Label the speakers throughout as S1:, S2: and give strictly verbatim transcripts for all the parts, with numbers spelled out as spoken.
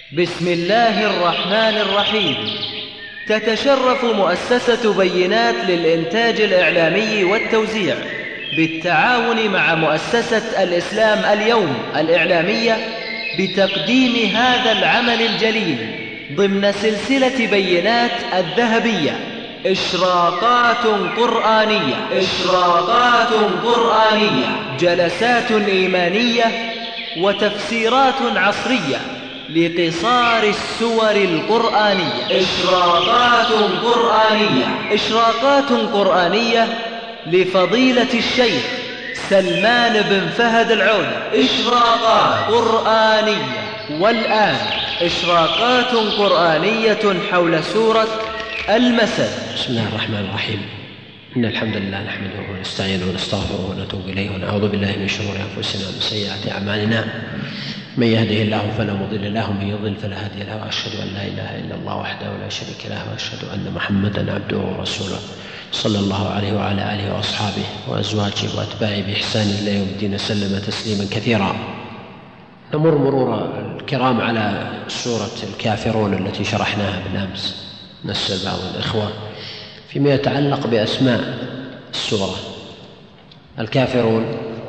S1: بسم الله الرحمن الرحيم. تتشرف مؤسسة بينات للإنتاج الإعلامي والتوزيع بالتعاون مع مؤسسة الإسلام اليوم الإعلامية بتقديم هذا العمل الجليل ضمن سلسلة بينات الذهبية، إشراقات قرآنية إشراقات قرآنية جلسات إيمانية وتفسيرات عصرية لقصار السور القرآنية. إشراقات قرآنية إشراقات قرآنية لفضيلة الشيخ سلمان بن فهد العودة. إشراقات قرآنية. والآن إشراقات قرآنية حول سورة المسد.
S2: بسم الله الرحمن الرحيم. إن الحمد لله نحمده ونستعينه ونستغفره ونتوب إليه ونعوذ بالله من شرور أنفسنا ومن سيئات أعمالنا. من يهده الله فلا مضل له ومن يضلل فلا هادي له، وأشهد أن لا إله إلا الله وحده لا شريك له، وأشهد أن محمدا عبده ورسوله صلى الله عليه وعلى آله وأصحابه وأزواجه وأتباعه بإحسان إلى يوم الدين سلم تسليما كثيرا. نمر مرور الكرام على سورة الكافرون التي شرحناها بالأمس. نسأل بعض الإخوة فيما يتعلق بأسماء السورة: الكافرون،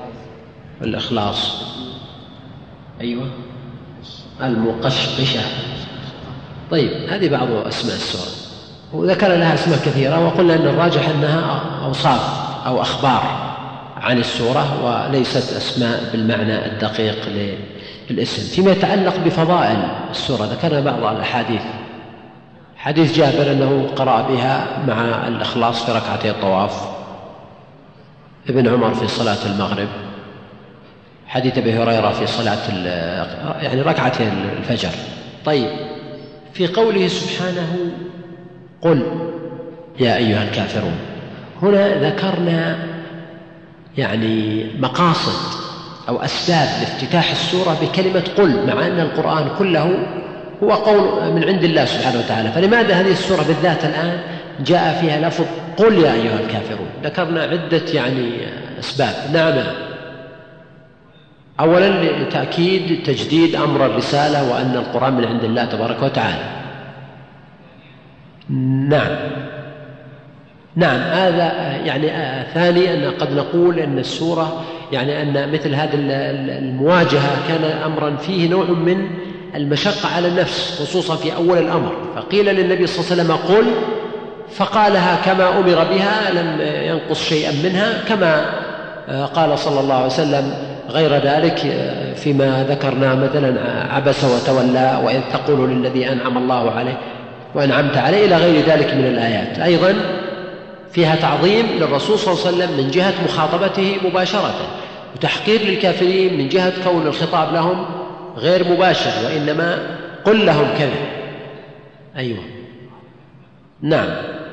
S2: الإخلاص، أيوة، المقشقشة. طيب، هذه بعض أسماء السورة، وذكر لها أسماء كثيرة، وقلنا أن الراجح أنها أوصاف أو أخبار عن السورة وليست أسماء بالمعنى الدقيق للاسم. فيما يتعلق بفضائل السورة ذكرنا بعض الأحاديث. حديث جابر أنه قرأ بها مع الإخلاص في ركعتي الطواف، ابن عمر في صلاة المغرب، حديث أبي هريرة في صلاة يعني ركعتي الفجر. طيب، في قوله سبحانه قل يا أيها الكافرون، هنا ذكرنا يعني مقاصد أو أسباب لافتتاح السورة بكلمة قل، مع أن القرآن كله هو قول من عند الله سبحانه وتعالى. فلماذا هذه السورة بالذات الآن جاء فيها لفظ قل يا أيها الكافرون؟ ذكرنا عدة يعني أسباب. نعم، أولا لتأكيد تجديد أمر الرسالة وأن القرآن من عند الله تبارك وتعالى. نعم نعم هذا يعني آه ثاني أن قد نقول أن السورة يعني أن مثل هذه المواجهة كان أمرا فيه نوع من المشقة على النفس، خصوصا في أول الأمر. فقيل للنبي صلى الله عليه وسلم قل، فقالها كما أمر بها، لم ينقص شيئا منها، كما قال صلى الله عليه وسلم غير ذلك فيما ذكرنا، مثلا عبس وتولى، وإذ تقول للذي أنعم الله عليه وأنعمت عليه، إلى غير ذلك من الآيات. أيضا فيها تعظيم للرسول صلى الله عليه وسلم من جهة مخاطبته مباشرة، وتحقير للكافرين من جهة كون الخطاب لهم غير مباشر، وإنما قل لهم كذا. أيوة، نعم.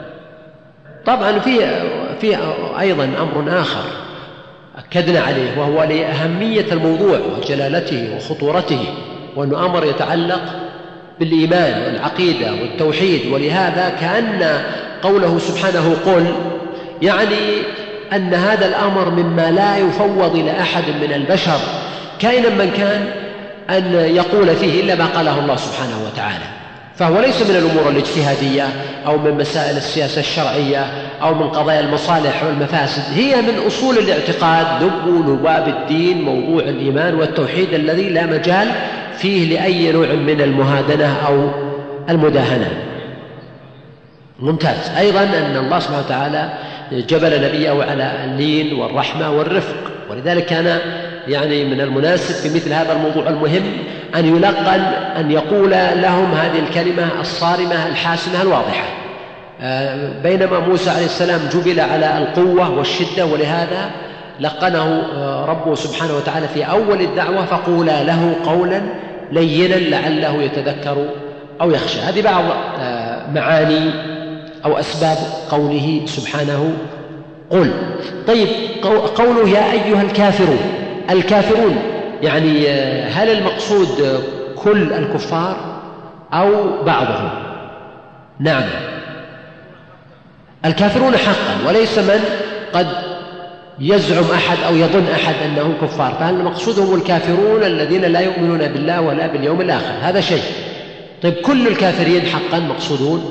S2: طبعا في في أيضا أمر آخر أكدنا عليه، وهو لأهمية الموضوع وجلالته وخطورته، وأنه أمر يتعلق بالإيمان والعقيدة والتوحيد. ولهذا كأن قوله سبحانه قل يعني أن هذا الأمر مما لا يفوض إلى أحد من البشر كائنا من كان أن يقول فيه إلا ما قاله الله سبحانه وتعالى. فهو ليس من الأمور الاجتهادية أو من مسائل السياسة الشرعية أو من قضايا المصالح والمفاسد، هي من أصول الاعتقاد، لب لباب الدين، موضوع الإيمان والتوحيد الذي لا مجال فيه لأي نوع من المهادنة أو المداهنة. ممتاز. أيضا أن الله سبحانه وتعالى جبل نبيه على اللين والرحمة والرفق، ولذلك كان يعني من المناسب في مثل هذا الموضوع المهم أن يلقن أن يقول لهم هذه الكلمة الصارمة الحاسمة الواضحة. بينما موسى عليه السلام جبل على القوة والشدة، ولهذا لقنه ربه سبحانه وتعالى في أول الدعوة فقولا له قولا لينا لعله يتذكر أو يخشى. هذه بعض معاني أو أسباب قوله سبحانه قل. طيب، قوله يا أيها الكافرون، الكافرون يعني هل المقصود كل الكفار أو بعضهم؟ نعم، الكافرون حقا، وليس من قد يزعم أحد أو يظن أحد أنهم كفار. فهل المقصود هم الكافرون الذين لا يؤمنون بالله ولا باليوم الآخر؟ هذا شيء. طيب كل الكافرين حقا مقصودون؟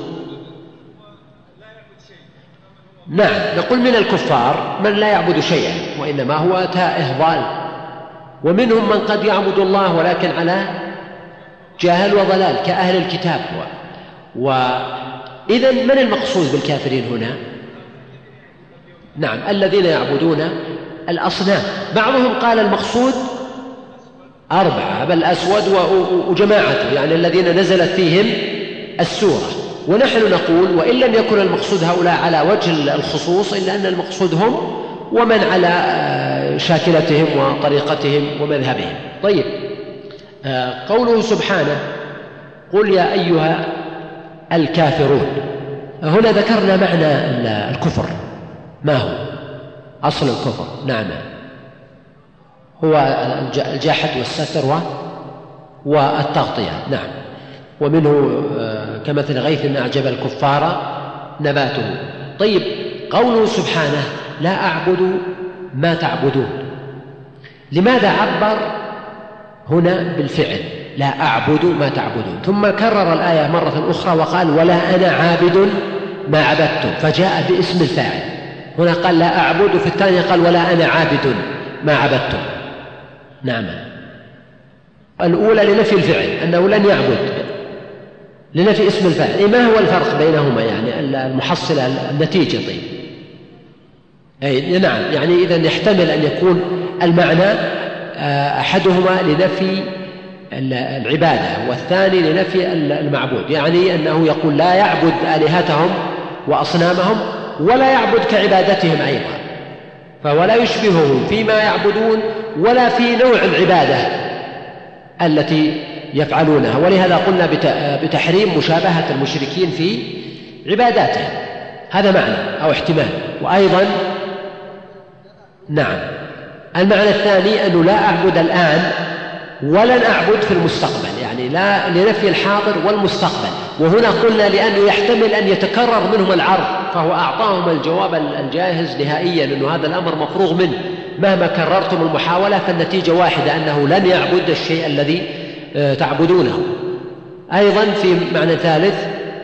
S2: نعم، نقول من الكفار من لا يعبد شيئا وإنما هو تائه ضال، ومنهم من قد يعبد الله ولكن على جهل وضلال كأهل الكتاب. وإذن من المقصود بالكافرين هنا؟ نعم، الذين يعبدون الأصنام. بعضهم قال المقصود أربعة، بل أسود وجماعته، يعني الذين نزلت فيهم السورة. ونحن نقول وإن لم يكن المقصود هؤلاء على وجه الخصوص إلا أن المقصود هم ومن على شاكلتهم وطريقتهم ومذهبهم. طيب، قوله سبحانه قل يا أيها الكافرون، هنا ذكرنا معنى الكفر، ما هو أصل الكفر؟ نعم، هو الجحد والستر والتغطية. نعم، ومنه كمثل غيث أعجب الكفار نباته. طيب، قوله سبحانه لا أعبد ما تعبدون، لماذا عبر هنا بالفعل لا أعبد ما تعبدون، ثم كرر الآية مرة أخرى وقال ولا أنا عابد ما عبدتم، فجاء باسم الفاعل. هنا قال لا أعبد، في الثانية قال ولا أنا عابد ما عبدتم. نعم، الأولى لنفي الفعل أنه لن يعبد، لنفي اسم الفاعل. إيه ما هو الفرق بينهما؟ يعني المحصلة النتيجة. طيب، أي نعم، يعني إذن يحتمل أن يكون المعنى أحدهما لنفي العبادة والثاني لنفي المعبود، يعني أنه يقول لا يعبد آلهتهم وأصنامهم ولا يعبد كعبادتهم أيضا، فهو لا يشبههم فيما يعبدون ولا في نوع العبادة التي يفعلونها. ولهذا قلنا بتحريم مشابهة المشركين في عباداتهم، هذا معنى أو احتمال. وأيضا نعم، المعنى الثاني أنه لا أعبد الآن ولن أعبد في المستقبل، يعني لا لنفي الحاضر والمستقبل. وهنا قلنا لأنه يحتمل أن يتكرر منهم العرض، فهو أعطاهم الجواب الجاهز نهائيا أنه هذا الأمر مفروغ منه، مهما كررتم المحاولة فالنتيجة واحدة، أنه لن يعبد الشيء الذي تعبدونه. أيضا في معنى ثالث،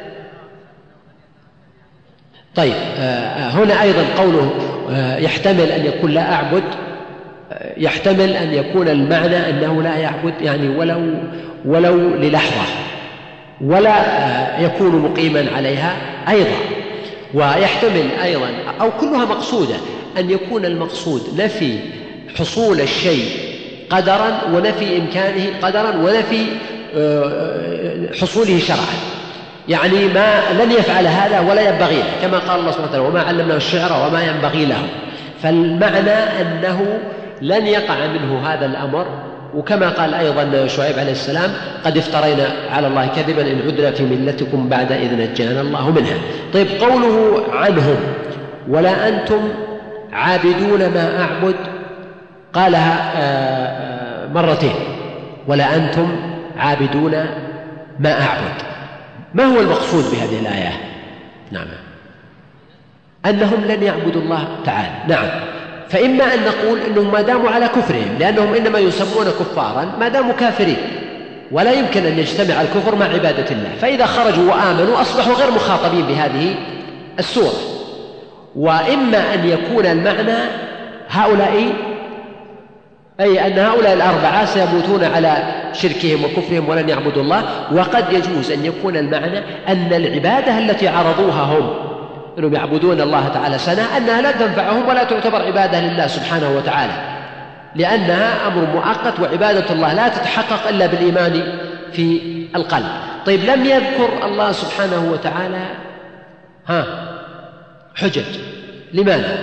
S2: طيب هنا أيضا قوله يحتمل أن يكون لا أعبد، يحتمل أن يكون المعنى أنه لا يعبد يعني ولو ولو للحظة، ولا يكون مقيما عليها أيضا. ويحتمل أيضا أو كلها مقصودة أن يكون المقصود نفي حصول الشيء قدرا ونفي إمكانه قدرا ونفي حصوله شرعا، يعني ما لن يفعل هذا ولا ينبغي له، كما قال الله سبحانه وتعالى وما علمناه الشعر وما ينبغي له. فالمعنى أنه لن يقع منه هذا الأمر. وكما قال أيضا شعيب عليه السلام قد افترينا على الله كذبا إن عدنا في ملتكم بعد إذ نجانا الله منها. طيب، قوله عنهم ولا أنتم عابدون ما أعبد قالها مرتين، ولا أنتم عابدون ما أعبد. ما هو المقصود بهذه الآية؟ نعم، أنهم لن يعبدوا الله تعالى. نعم، فإما أن نقول أنهم ما داموا على كفرهم، لأنهم إنما يسمون كفارا ما داموا كافرين، ولا يمكن أن يجتمع الكفر مع عبادة الله، فإذا خرجوا وآمنوا أصبحوا غير مخاطبين بهذه السورة. وإما أن يكون المعنى هؤلاء، أي أن هؤلاء الأربعة سيموتون على شركهم وكفرهم ولن يعبدوا الله. وقد يجوز أن يكون المعنى أن العبادة التي عرضوها هم أنهم يعبدون الله تعالى سنة أنها لا تنفعهم ولا تعتبر عبادة لله سبحانه وتعالى، لأنها أمر مؤقت، وعبادة الله لا تتحقق إلا بالإيمان في القلب. طيب، لم يذكر الله سبحانه وتعالى ها حجج، لماذا؟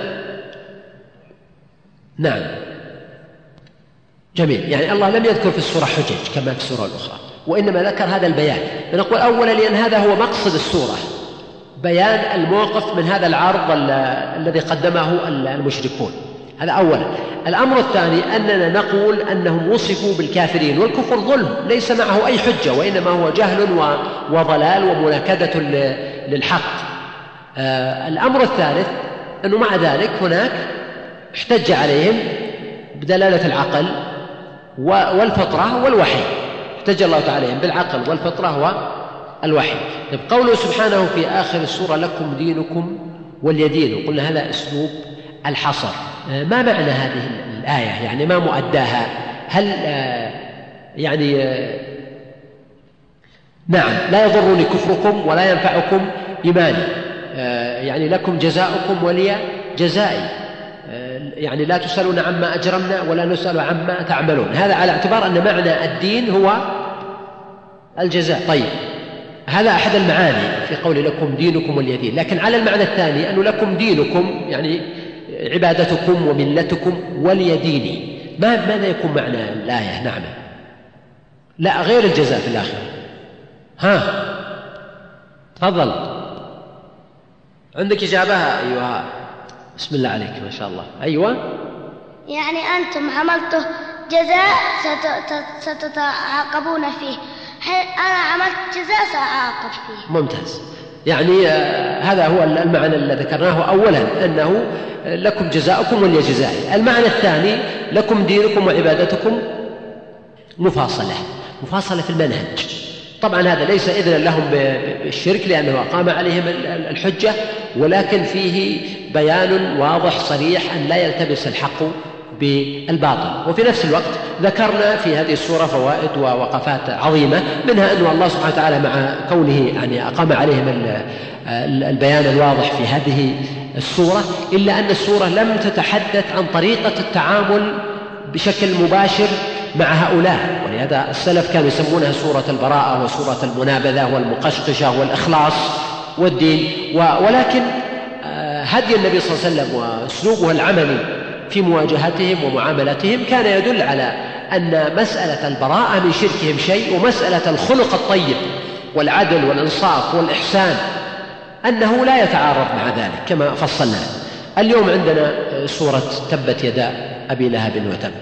S2: نعم، جميل، يعني الله لم يذكر في السورة حجج كما في السورة الأخرى، وإنما ذكر هذا البيان. نقول أولا لأن هذا هو مقصد السورة، بيان الموقف من هذا العرض الذي قدمه المشركون، هذا أولا. الأمر الثاني أننا نقول أنهم وصفوا بالكافرين، والكفر ظلم ليس معه أي حجة، وإنما هو جهل وضلال ومناكدة للحق. آه الأمر الثالث أنه مع ذلك هناك احتج عليهم بدلالة العقل والفطرة والوحي، احتج الله تعالى عليهم بالعقل والفطرة والوحي. طيب قوله سبحانه في آخر السورة لكم دينكم ولي دين، وقلنا هذا أسلوب الحصر. ما معنى هذه الآية؟ يعني ما مؤداها؟ هل يعني نعم لا يضرني كفركم ولا ينفعكم إيماني، يعني لكم جزاؤكم ولي جزائي، يعني لا تسألون عما أجرمنا ولا نسأل عما تعملون. هذا على اعتبار أن معنى الدين هو الجزاء. طيب هذا أحد المعاني في قول لكم دينكم ولي دين. لكن على المعنى الثاني أنه لكم دينكم يعني عبادتكم وملتكم ولي ديني، ما ماذا يكون معنى الآية؟ نعم لا غير الجزاء في الآخرة. ها تفضل عندك إجابة؟ أيها بسم الله عليك ما شاء الله. أيوة
S3: يعني أنتم عملته جزاء ستتعاقبون فيه، أنا عملت جزاء سأعاقب فيه.
S2: ممتاز. يعني آه هذا هو المعنى الذي ذكرناه أولا، أنه لكم جزاؤكم ولي جزائي. المعنى الثاني لكم دينكم وعبادتكم مفاصلة، مفاصلة في المنهج. طبعا هذا ليس إذنا لهم بالشرك لأنه أقام عليهم الحجة، ولكن فيه بيان واضح صريح أن لا يلتبس الحق بالباطل. وفي نفس الوقت ذكرنا في هذه السورة فوائد ووقفات عظيمة، منها أن الله سبحانه وتعالى مع كونه يعني أقام عليهم البيان الواضح في هذه السورة، إلا أن السورة لم تتحدث عن طريقة التعامل بشكل مباشر مع هؤلاء، ولهذا السلف كانوا يسمونها سورة البراءة وسورة المنابذة والمقشقشة والإخلاص والدين. ولكن هدي النبي صلى الله عليه وسلم وأسلوبه العملي في مواجهتهم ومعاملتهم كان يدل على أن مسألة البراءة من شركهم شيء، ومسألة الخلق الطيب والعدل والإنصاف والإحسان أنه لا يتعارض مع ذلك كما فصلنا. اليوم عندنا سورة تبت يدا أبي لهب وتب.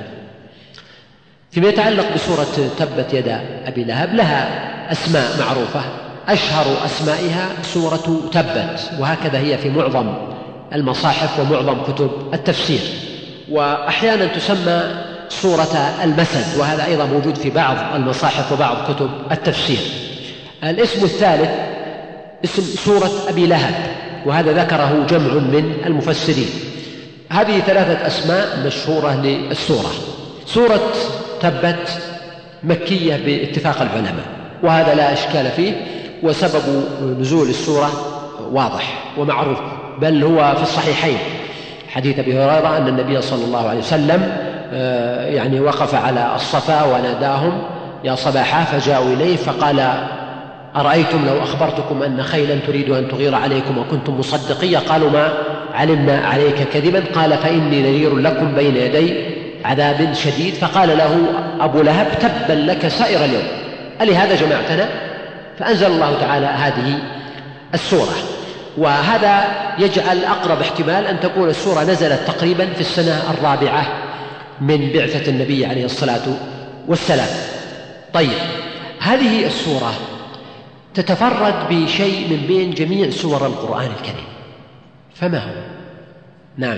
S2: فيما يتعلق بسورة تبت يدا أبي لهب لها أسماء معروفة، أشهر أسمائها سورة تبت، وهكذا هي في معظم المصاحف ومعظم كتب التفسير، وأحيانا تسمى سورة المسد، وهذا أيضا موجود في بعض المصاحف وبعض كتب التفسير. الاسم الثالث اسم سورة أبي لهب، وهذا ذكره جمع من المفسرين. هذه ثلاثة أسماء مشهورة للسورة. سورة تبت مكية باتفاق العلماء، وهذا لا إشكال فيه، وسبب نزول السورة واضح ومعروف، بل هو في الصحيحين حديث أبي هريرة أن النبي صلى الله عليه وسلم يعني وقف على الصفا وناداهم يا صباحا، فجاءوا إليه فقال أرأيتم لو أخبرتكم أن خيلا تريد أن تغير عليكم وكنتم مصدقية؟ قالوا ما علمنا عليك كذبا. قال فإني نذير لكم بين يدي عذاب شديد. فقال له أبو لهب تبا لك سائر اليوم، ألهذا جمعتنا؟ فأنزل الله تعالى هذه السورة. وهذا يجعل أقرب احتمال أن تكون السورة نزلت تقريبا في السنة الرابعة من بعثة النبي عليه الصلاة والسلام. طيب هذه السورة تتفرد بشيء من بين جميع سور القرآن الكريم، فما هو؟ نعم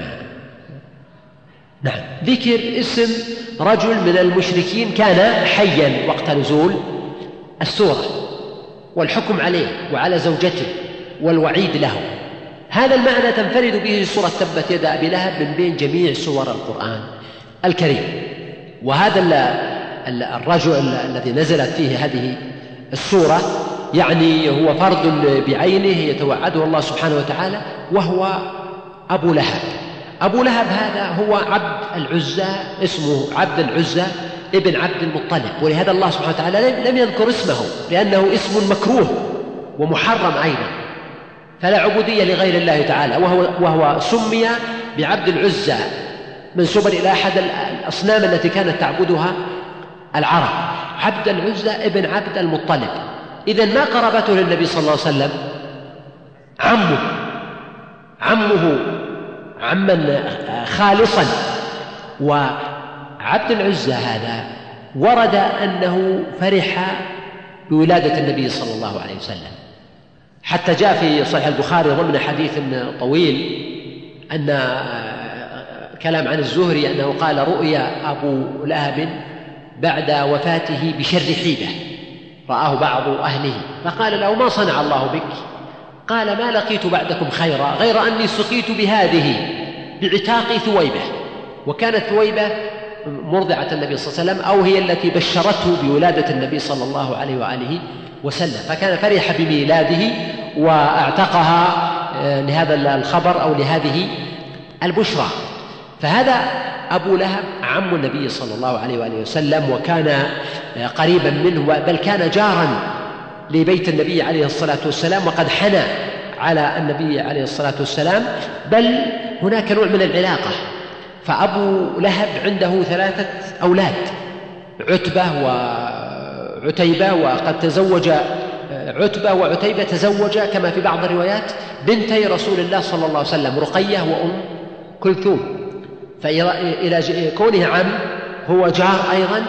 S2: نعم ذكر اسم رجل من المشركين كان حيا وقت نزول السورة، والحكم عليه وعلى زوجته والوعيد له. هذا المعنى تنفرد به سورة تبت يدا أبي لهب من بين جميع سور القرآن الكريم. وهذا الرجل الذي نزلت فيه هذه السورة يعني هو فرد بعينه يتوعده الله سبحانه وتعالى، وهو أبو لهب. أبو لهب هذا هو عبد العزى، اسمه عبد العزى ابن عبد المطلب، ولهذا الله سبحانه وتعالى لم يذكر اسمه لأنه اسم مكروه ومحرم أيضا، فلا عبودية لغير الله تعالى، وهو, وهو سمي بعبد العزى منسوبا إلى أحد الأصنام التي كانت تعبدها العرب، عبد العزى ابن عبد المطلب. إذن ما قرابته للنبي صلى الله عليه وسلم؟ عمه عمه عما خالصا. وعبد العزى هذا ورد أنه فرح بولادة النبي صلى الله عليه وسلم، حتى جاء في صحيح البخاري ضمن حديث طويل أن كلام عن الزهري أنه قال رؤيا أبو لهب بعد وفاته بشر حيبة، رآه بعض أهله فقال له: ما صنع الله بك؟ قال: ما لقيت بعدكم خيرا غير أني سقيت بهذه بعتاق ثويبة. وكانت ثويبة مرضعة النبي صلى الله عليه وسلم، أو هي التي بشرته بولادة النبي صلى الله عليه وآله وسلم، فكان فرح بميلاده واعتقها لهذا الخبر أو لهذه البشرى. فهذا أبو لهب عم النبي صلى الله عليه وآله وسلم، وكان قريبا منه، بل كان جارا لبيت النبي عليه الصلاة والسلام، وقد حنى على النبي عليه الصلاة والسلام، بل هناك نوع من العلاقة. فأبو لهب عنده ثلاثة أولاد: عتبة وعتيبة، وقد تزوج عتبة وعتيبة تزوج كما في بعض الروايات بنتي رسول الله صلى الله عليه وسلم، رقية وأم كلثوم. فإلى كونه عم هو جار أيضا،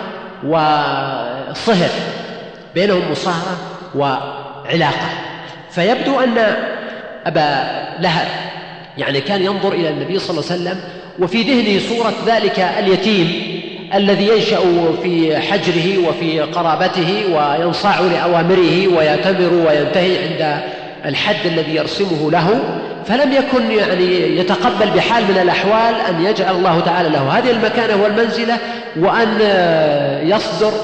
S2: وصهر بينهم مصاهرة وعلاقة. فيبدو أن أبا لهب يعني كان ينظر إلى النبي صلى الله عليه وسلم وفي ذهنه صورة ذلك اليتيم الذي ينشأ في حجره وفي قرابته وينصاع لأوامره ويأتمر وينتهي عند الحد الذي يرسمه له، فلم يكن يعني يتقبل بحال من الأحوال أن يجعل الله تعالى له هذه المكانة والمنزلة، وأن يصدر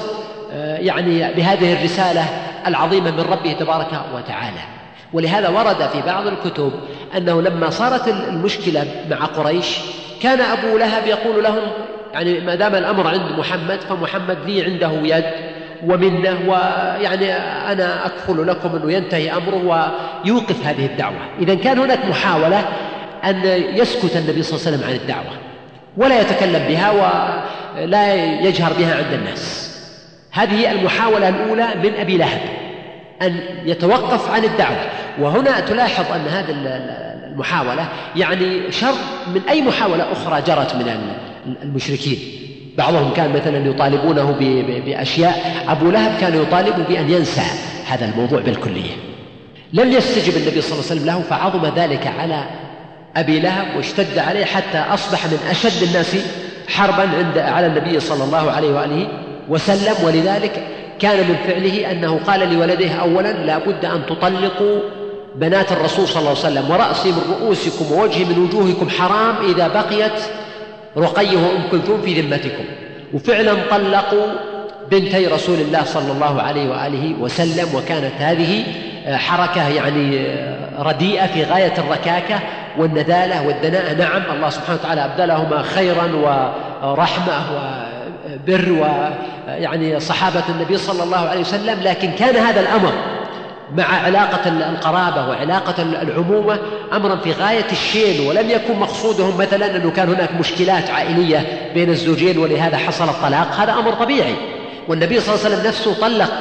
S2: يعني بهذه الرسالة العظيمة من ربه تبارك وتعالى. ولهذا ورد في بعض الكتب أنه لما صارت المشكلة مع قريش كان أبو لهب يقول لهم: يعني ما دام الأمر عند محمد فمحمد لي عنده يد ومنه، ويعني أنا أكفل لكم أنه ينتهي أمره ويوقف هذه الدعوة. إذن كان هناك محاولة أن يسكت النبي صلى الله عليه وسلم عن الدعوة ولا يتكلم بها ولا يجهر بها عند الناس. هذه المحاولة الأولى من أبي لهب أن يتوقف عن الدعوة. وهنا تلاحظ أن هذه المحاولة يعني شر من أي محاولة أخرى جرت من المشركين. بعضهم كان مثلا يطالبونه بأشياء، أبو لهب كان يطالب بأن ينسى هذا الموضوع بالكلية. لم يستجب النبي صلى الله عليه وسلم له، فعظم ذلك على أبي لهب واشتد عليه حتى أصبح من أشد الناس حربا عند على النبي صلى الله عليه وآله وسلم. ولذلك كان من فعله أنه قال لولده: أولا لا بد أن تطلقوا بنات الرسول صلى الله عليه وسلم، ورأسي من رؤوسكم ووجهي من وجوهكم حرام إذا بقيت رقيه وأم كلثوم في ذمتكم. وفعلا طلقوا بنتي رسول الله صلى الله عليه وآله وسلم، وكانت هذه حركة يعني رديئة في غاية الركاكة والنذالة والدناءة. نعم، الله سبحانه وتعالى أبدلهما خيرا ورحمة وبر ويعني صحابة النبي صلى الله عليه وسلم، لكن كان هذا الأمر مع علاقة القرابة وعلاقة العمومة أمرا في غاية الشين، ولم يكن مقصودهم مثلا أنه كان هناك مشكلات عائلية بين الزوجين ولهذا حصل الطلاق. هذا أمر طبيعي، والنبي صلى الله عليه وسلم نفسه طلق،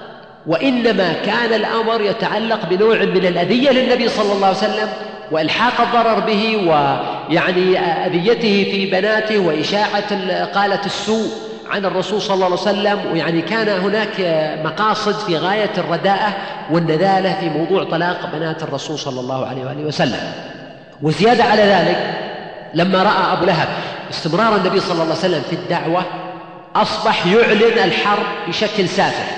S2: وإنما كان الأمر يتعلق بنوع من الأذية للنبي صلى الله عليه وسلم وإلحاق الضرر به، ويعني أذيته في بناته وإشاعة قالة السوء عن الرسول صلى الله عليه وسلم. ويعني كان هناك مقاصد في غاية الرداءة والنذالة في موضوع طلاق بنات الرسول صلى الله عليه وآله وسلم. وزيادة على ذلك لما رأى أبو لهب استمرار النبي صلى الله عليه وسلم في الدعوة أصبح يعلن الحرب بشكل سافر،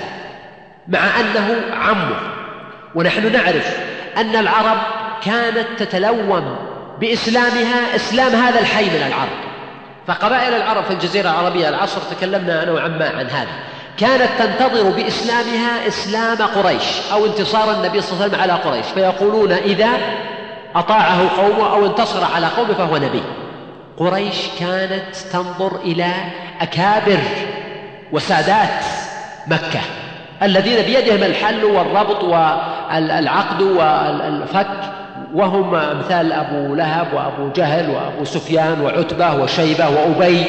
S2: مع أنه عمه. ونحن نعرف أن العرب كانت تتلوم بإسلامها إسلام هذا الحي من العرب. فقبائل العرب في الجزيرة العربية العصر تكلمنا أنا وعما عن هذا، كانت تنتظر بإسلامها إسلام قريش أو انتصار النبي صلى الله عليه وسلم على قريش، فيقولون إذا أطاعه قومه أو انتصر على قومه فهو نبي. قريش كانت تنظر إلى أكابر وسادات مكة الذين بيدهم الحل والربط والعقد والفك، وهم أمثال أبو لهب وأبو جهل وأبو سفيان وعتبة وشيبة وأبي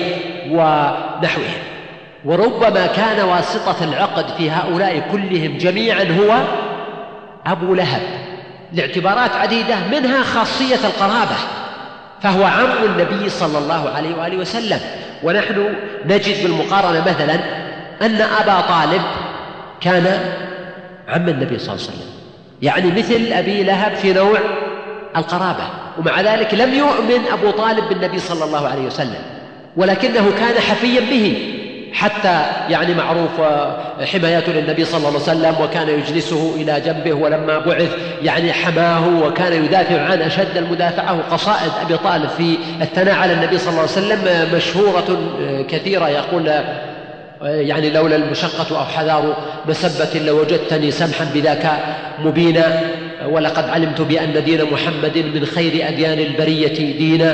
S2: ونحوهم. وربما كان واسطة العقد في هؤلاء كلهم جميعا هو أبو لهب لاعتبارات عديدة، منها خاصية القرابة، فهو عم النبي صلى الله عليه وآله وسلم. ونحن نجد بالمقارنة مثلا أن أبا طالب كان عم النبي صلى الله عليه وسلم، يعني مثل أبي لهب في نوع القرابة، ومع ذلك لم يؤمن أبو طالب بالنبي صلى الله عليه وسلم، ولكنه كان حفيا به حتى يعني معروف حمايته للنبي صلى الله عليه وسلم، وكان يجلسه إلى جنبه، ولما بعث يعني حماه وكان يدافع عنه أشد المدافعة. وقصائد أبي طالب في الثناء على النبي صلى الله عليه وسلم مشهورة كثيرة، يقول يعني لولا المشقة أو حذار مسبة لوجدتني سمحا بذاك مبينا، ولقد علمت بأن دين محمد من خير أديان البرية دينا.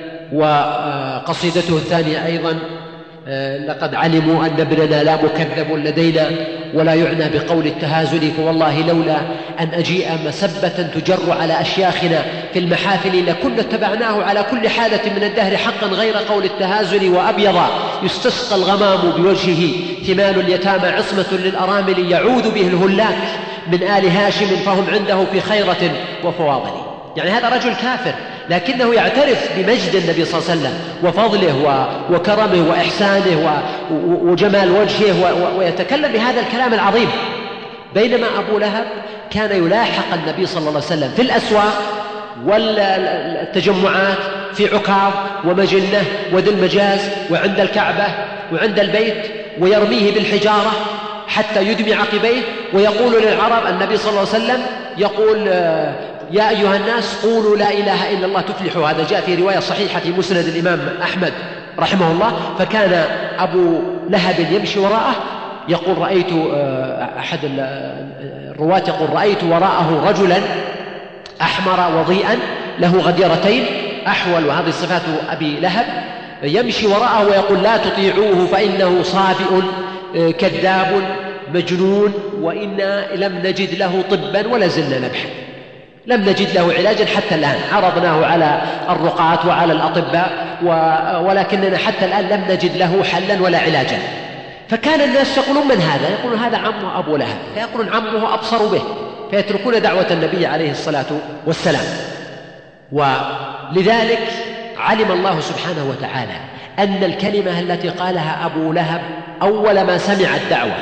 S2: وقصيدته الثانية أيضا لقد علموا أن ابننا لا مكذب لدينا ولا يعنى بقول التهازل، فوالله لولا أن أجيء مسبة تجر على أشياخنا في المحافل لكنا اتبعناه على كل حالة من الدهر حقا غير قول التهازل. وأبيض يستسقى الغمام بوجهه ثمال اليتامى عصمة للأرامل يعوذ به الهلاك من آل هاشم فهم عنده في خيرة وفواضل. يعني هذا رجل كافر لكنه يعترف بمجد النبي صلى الله عليه وسلم وفضله وكرمه وإحسانه وجمال وجهه، ويتكلم بهذا الكلام العظيم، بينما أبو لهب كان يلاحق النبي صلى الله عليه وسلم في الأسواق والتجمعات في عكاظ ومجنة وذي المجاز وعند الكعبة وعند البيت، ويرميه بالحجارة حتى يدمي عقبيه، ويقول للعرب النبي صلى الله عليه وسلم يقول يا أيها الناس قولوا لا إله إلا الله تفلحوا. هذا جاء في رواية صحيحة في مسند الإمام أحمد رحمه الله. فكان أبو لهب يمشي وراءه، يقول رأيت أحد الرواة يقول رأيت وراءه رجلا أحمر وضيئا له غديرتين أحول، وهذه صفات أبي لهب، يمشي وراءه ويقول لا تطيعوه فإنه صافئ كذاب مجنون، وإنا لم نجد له طبا ولا زلنا نبحث، لم نجد له علاجا حتى الآن، عرضناه على الرقاة وعلى الأطباء ولكننا حتى الآن لم نجد له حلا ولا علاجا. فكان الناس يقولون من هذا؟ يقولون هذا عمه أبو لهب، فيقولون عمه أبصر به، فيتركون دعوة النبي عليه الصلاة والسلام. ولذلك علم الله سبحانه وتعالى أن الكلمة التي قالها أبو لهب أول ما سمع الدعوة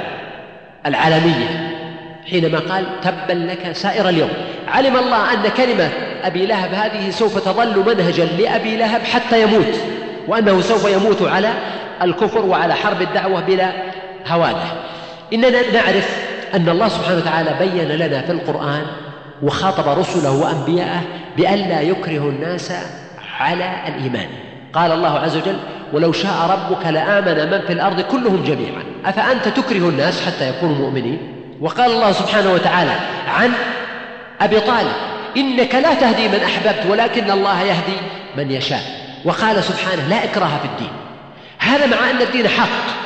S2: العالمية حينما قال تبا لك سائر اليوم، علم الله أن كلمة أبي لهب هذه سوف تظل منهجا لأبي لهب حتى يموت، وأنه سوف يموت على الكفر وعلى حرب الدعوة بلا هواده. إننا نعرف أن الله سبحانه وتعالى بين لنا في القرآن وخاطب رسله وأنبياءه بألا يكره الناس على الإيمان. قال الله عز وجل ولو شاء ربك لآمن من في الأرض كلهم جميعا أفأنت تكره الناس حتى يكونوا مؤمنين. وقال الله سبحانه وتعالى عن أبي طالب إنك لا تهدي من أحببت ولكن الله يهدي من يشاء. وقال سبحانه لا إكراه في الدين. هذا مع أن الدين حق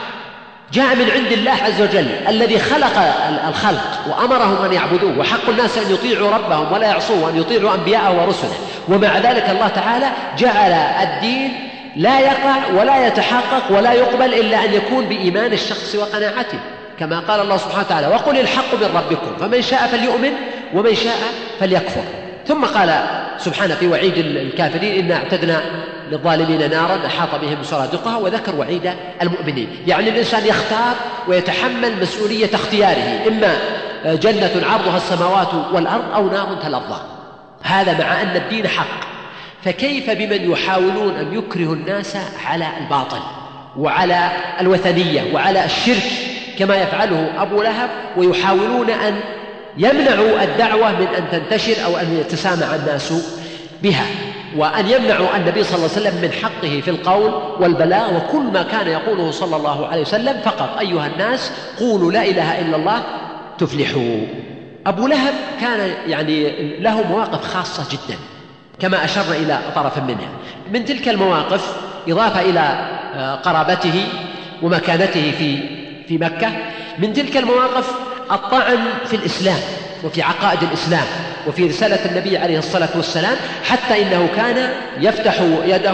S2: جاء من عند الله عز وجل الذي خلق الخلق وأمرهم أن يعبدوه، وحق الناس أن يطيعوا ربهم ولا يعصوه وأن يطيعوا أنبياءه ورسله، ومع ذلك الله تعالى جعل الدين لا يقع ولا يتحقق ولا يقبل إلا أن يكون بإيمان الشخص وقناعته، كما قال الله سبحانه وتعالى وقل الحق من ربكم فمن شاء فليؤمن ومن شاء فليكفر. ثم قال سبحانه في وعيد الكافرين إنا اعتدنا للظالمين نارا أحاط بهم سرادقها، وذكر وعيد المؤمنين. يعني الإنسان يختار ويتحمل مسؤولية اختياره، إما جنة عرضها السماوات والأرض أو نار تلظى. هذا مع أن الدين حق، فكيف بمن يحاولون أن يكرهوا الناس على الباطل وعلى الوثنية وعلى الشرك كما يفعله أبو لهب، ويحاولون أن يمنعوا الدعوة من أن تنتشر أو أن يتسامع الناس بها، وأن يمنعوا النبي صلى الله عليه وسلم من حقه في القول والبلاغ وكل ما كان يقوله صلى الله عليه وسلم، فقط أيها الناس قولوا لا إله إلا الله تفلحوا. أبو لهب كان يعني له مواقف خاصة جدا كما أشرنا إلى طرف منها. من تلك المواقف إضافة إلى قرابته ومكانته في في مكة، من تلك المواقف الطعن في الإسلام وفي عقائد الإسلام وفي رسالة النبي عليه الصلاة والسلام، حتى إنه كان يفتح يده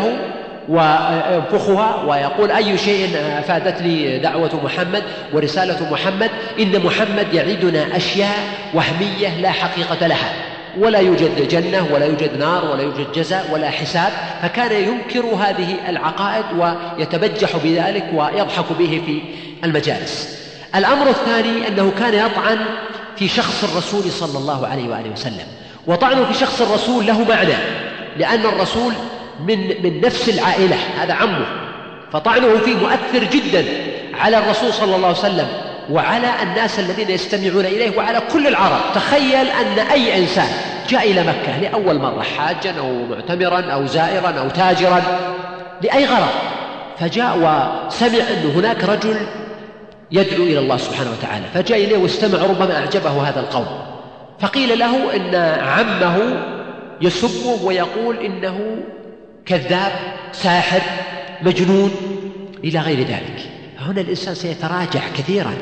S2: وينفخها ويقول أي شيء أفادت لي دعوة محمد ورسالة محمد، إن محمد يعيدنا أشياء وهمية لا حقيقة لها، ولا يوجد جنة ولا يوجد نار ولا يوجد جزاء ولا حساب. فكان ينكر هذه العقائد ويتبجح بذلك ويضحك به في المجالس. الأمر الثاني أنه كان يطعن في شخص الرسول صلى الله عليه وآله وسلم، وطعنه في شخص الرسول له معنى، لأن الرسول من من نفس العائلة، هذا عمه، فطعنه فيه مؤثر جدا على الرسول صلى الله عليه وسلم وعلى الناس الذين يستمعون إليه وعلى كل العرب. تخيل أن أي إنسان جاء إلى مكة لأول مرة حاجا أو معتمرا أو زائرا أو تاجرا لأي غرض، فجاء وسمع أن هناك رجل يدعو إلى الله سبحانه وتعالى، فجاء إليه واستمع، ربما أعجبه هذا القول، فقيل له إن عمه يسبه ويقول إنه كذاب ساحر مجنون إلى غير ذلك. فهنا الإنسان سيتراجع كثيرا،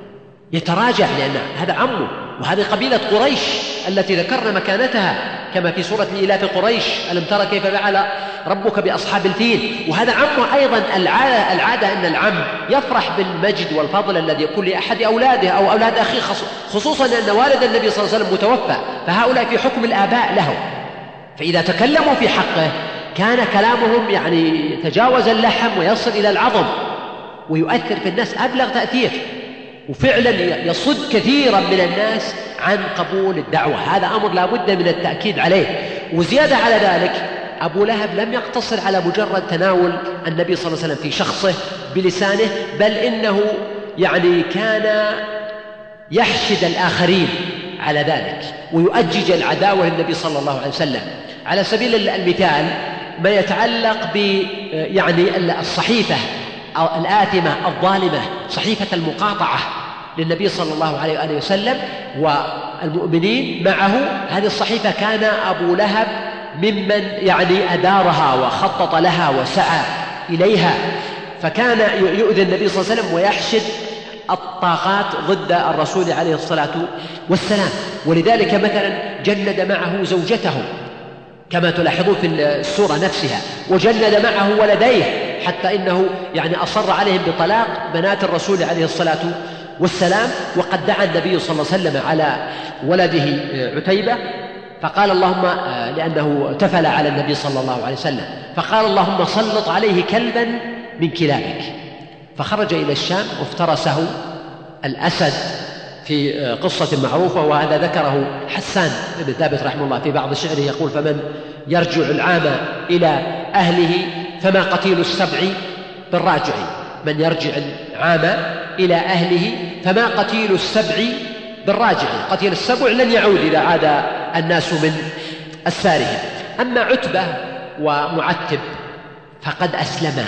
S2: يتراجع لأن هذا عمه، وهذه قبيلة قريش التي ذكرنا مكانتها كما في سورة إيلاف قريش ألم ترى كيف فعل ربك بأصحاب الفيل. وهذا عمه أيضا. العادة, العادة أن العم يفرح بالمجد والفضل الذي يكون لأحد أولاده أو أولاد أخيه، خصوصا أن والد النبي صلى الله عليه وسلم متوفى، فهؤلاء في حكم الآباء له، فإذا تكلموا في حقه كان كلامهم يعني يتجاوز اللحم ويصل إلى العظم ويؤثر في الناس أبلغ تأثير، وفعلا يصد كثيرا من الناس عن قبول الدعوة. هذا أمر لا بد من التأكيد عليه. وزيادة على ذلك أبو لهب لم يقتصر على مجرد تناول النبي صلى الله عليه وسلم في شخصه بلسانه، بل إنه يعني كان يحشد الآخرين على ذلك ويؤجج العداوة للنبي صلى الله عليه وسلم. على سبيل المثال ما يتعلق ب يعني الصحيفة الآثمة الظالمة، صحيفة المقاطعة للنبي صلى الله عليه وآله وسلم والمؤمنين معه. هذه الصحيفة كان أبو لهب ممن يعني أدارها وخطط لها وسعى إليها، فكان يؤذي النبي صلى الله عليه وسلم ويحشد الطاقات ضد الرسول عليه الصلاة والسلام. ولذلك مثلا جند معه زوجته كما تلاحظون في السورة نفسها، وجند معه ولديه، حتى إنه يعني أصر عليهم بطلاق بنات الرسول عليه الصلاة والسلام. وقد دعا النبي صلى الله عليه وسلم على ولده عتيبة فقال اللهم، لأنه تفل على النبي صلى الله عليه وسلم، فقال اللهم سلط عليه كلبا من كلابك. فخرج إلى الشام وافترسه الأسد في قصة معروفة، وهذا ذكره حسان بن ثابت رحمه الله في بعض شعره، يقول فمن يرجع العام إلى أهله فما قتيل السبع بالراجع. من يرجع العام إلى أهله فما قتيل السبع بالراجع. قتيل السبع لن يعود إذا عاد الناس من أسفارهم. أما عتبة ومعتب فقد أسلما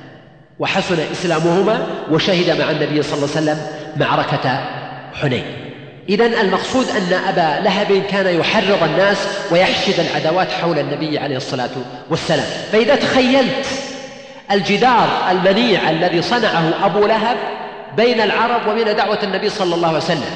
S2: وحسن إسلامهما وشهد مع النبي صلى الله عليه وسلم معركة حنين. إذن المقصود أن أبا لهب كان يحرض الناس ويحشد العداوات حول النبي عليه الصلاة والسلام. فإذا تخيلت الجدار المنيع الذي صنعه أبو لهب بين العرب وبين دعوة النبي صلى الله عليه وسلم،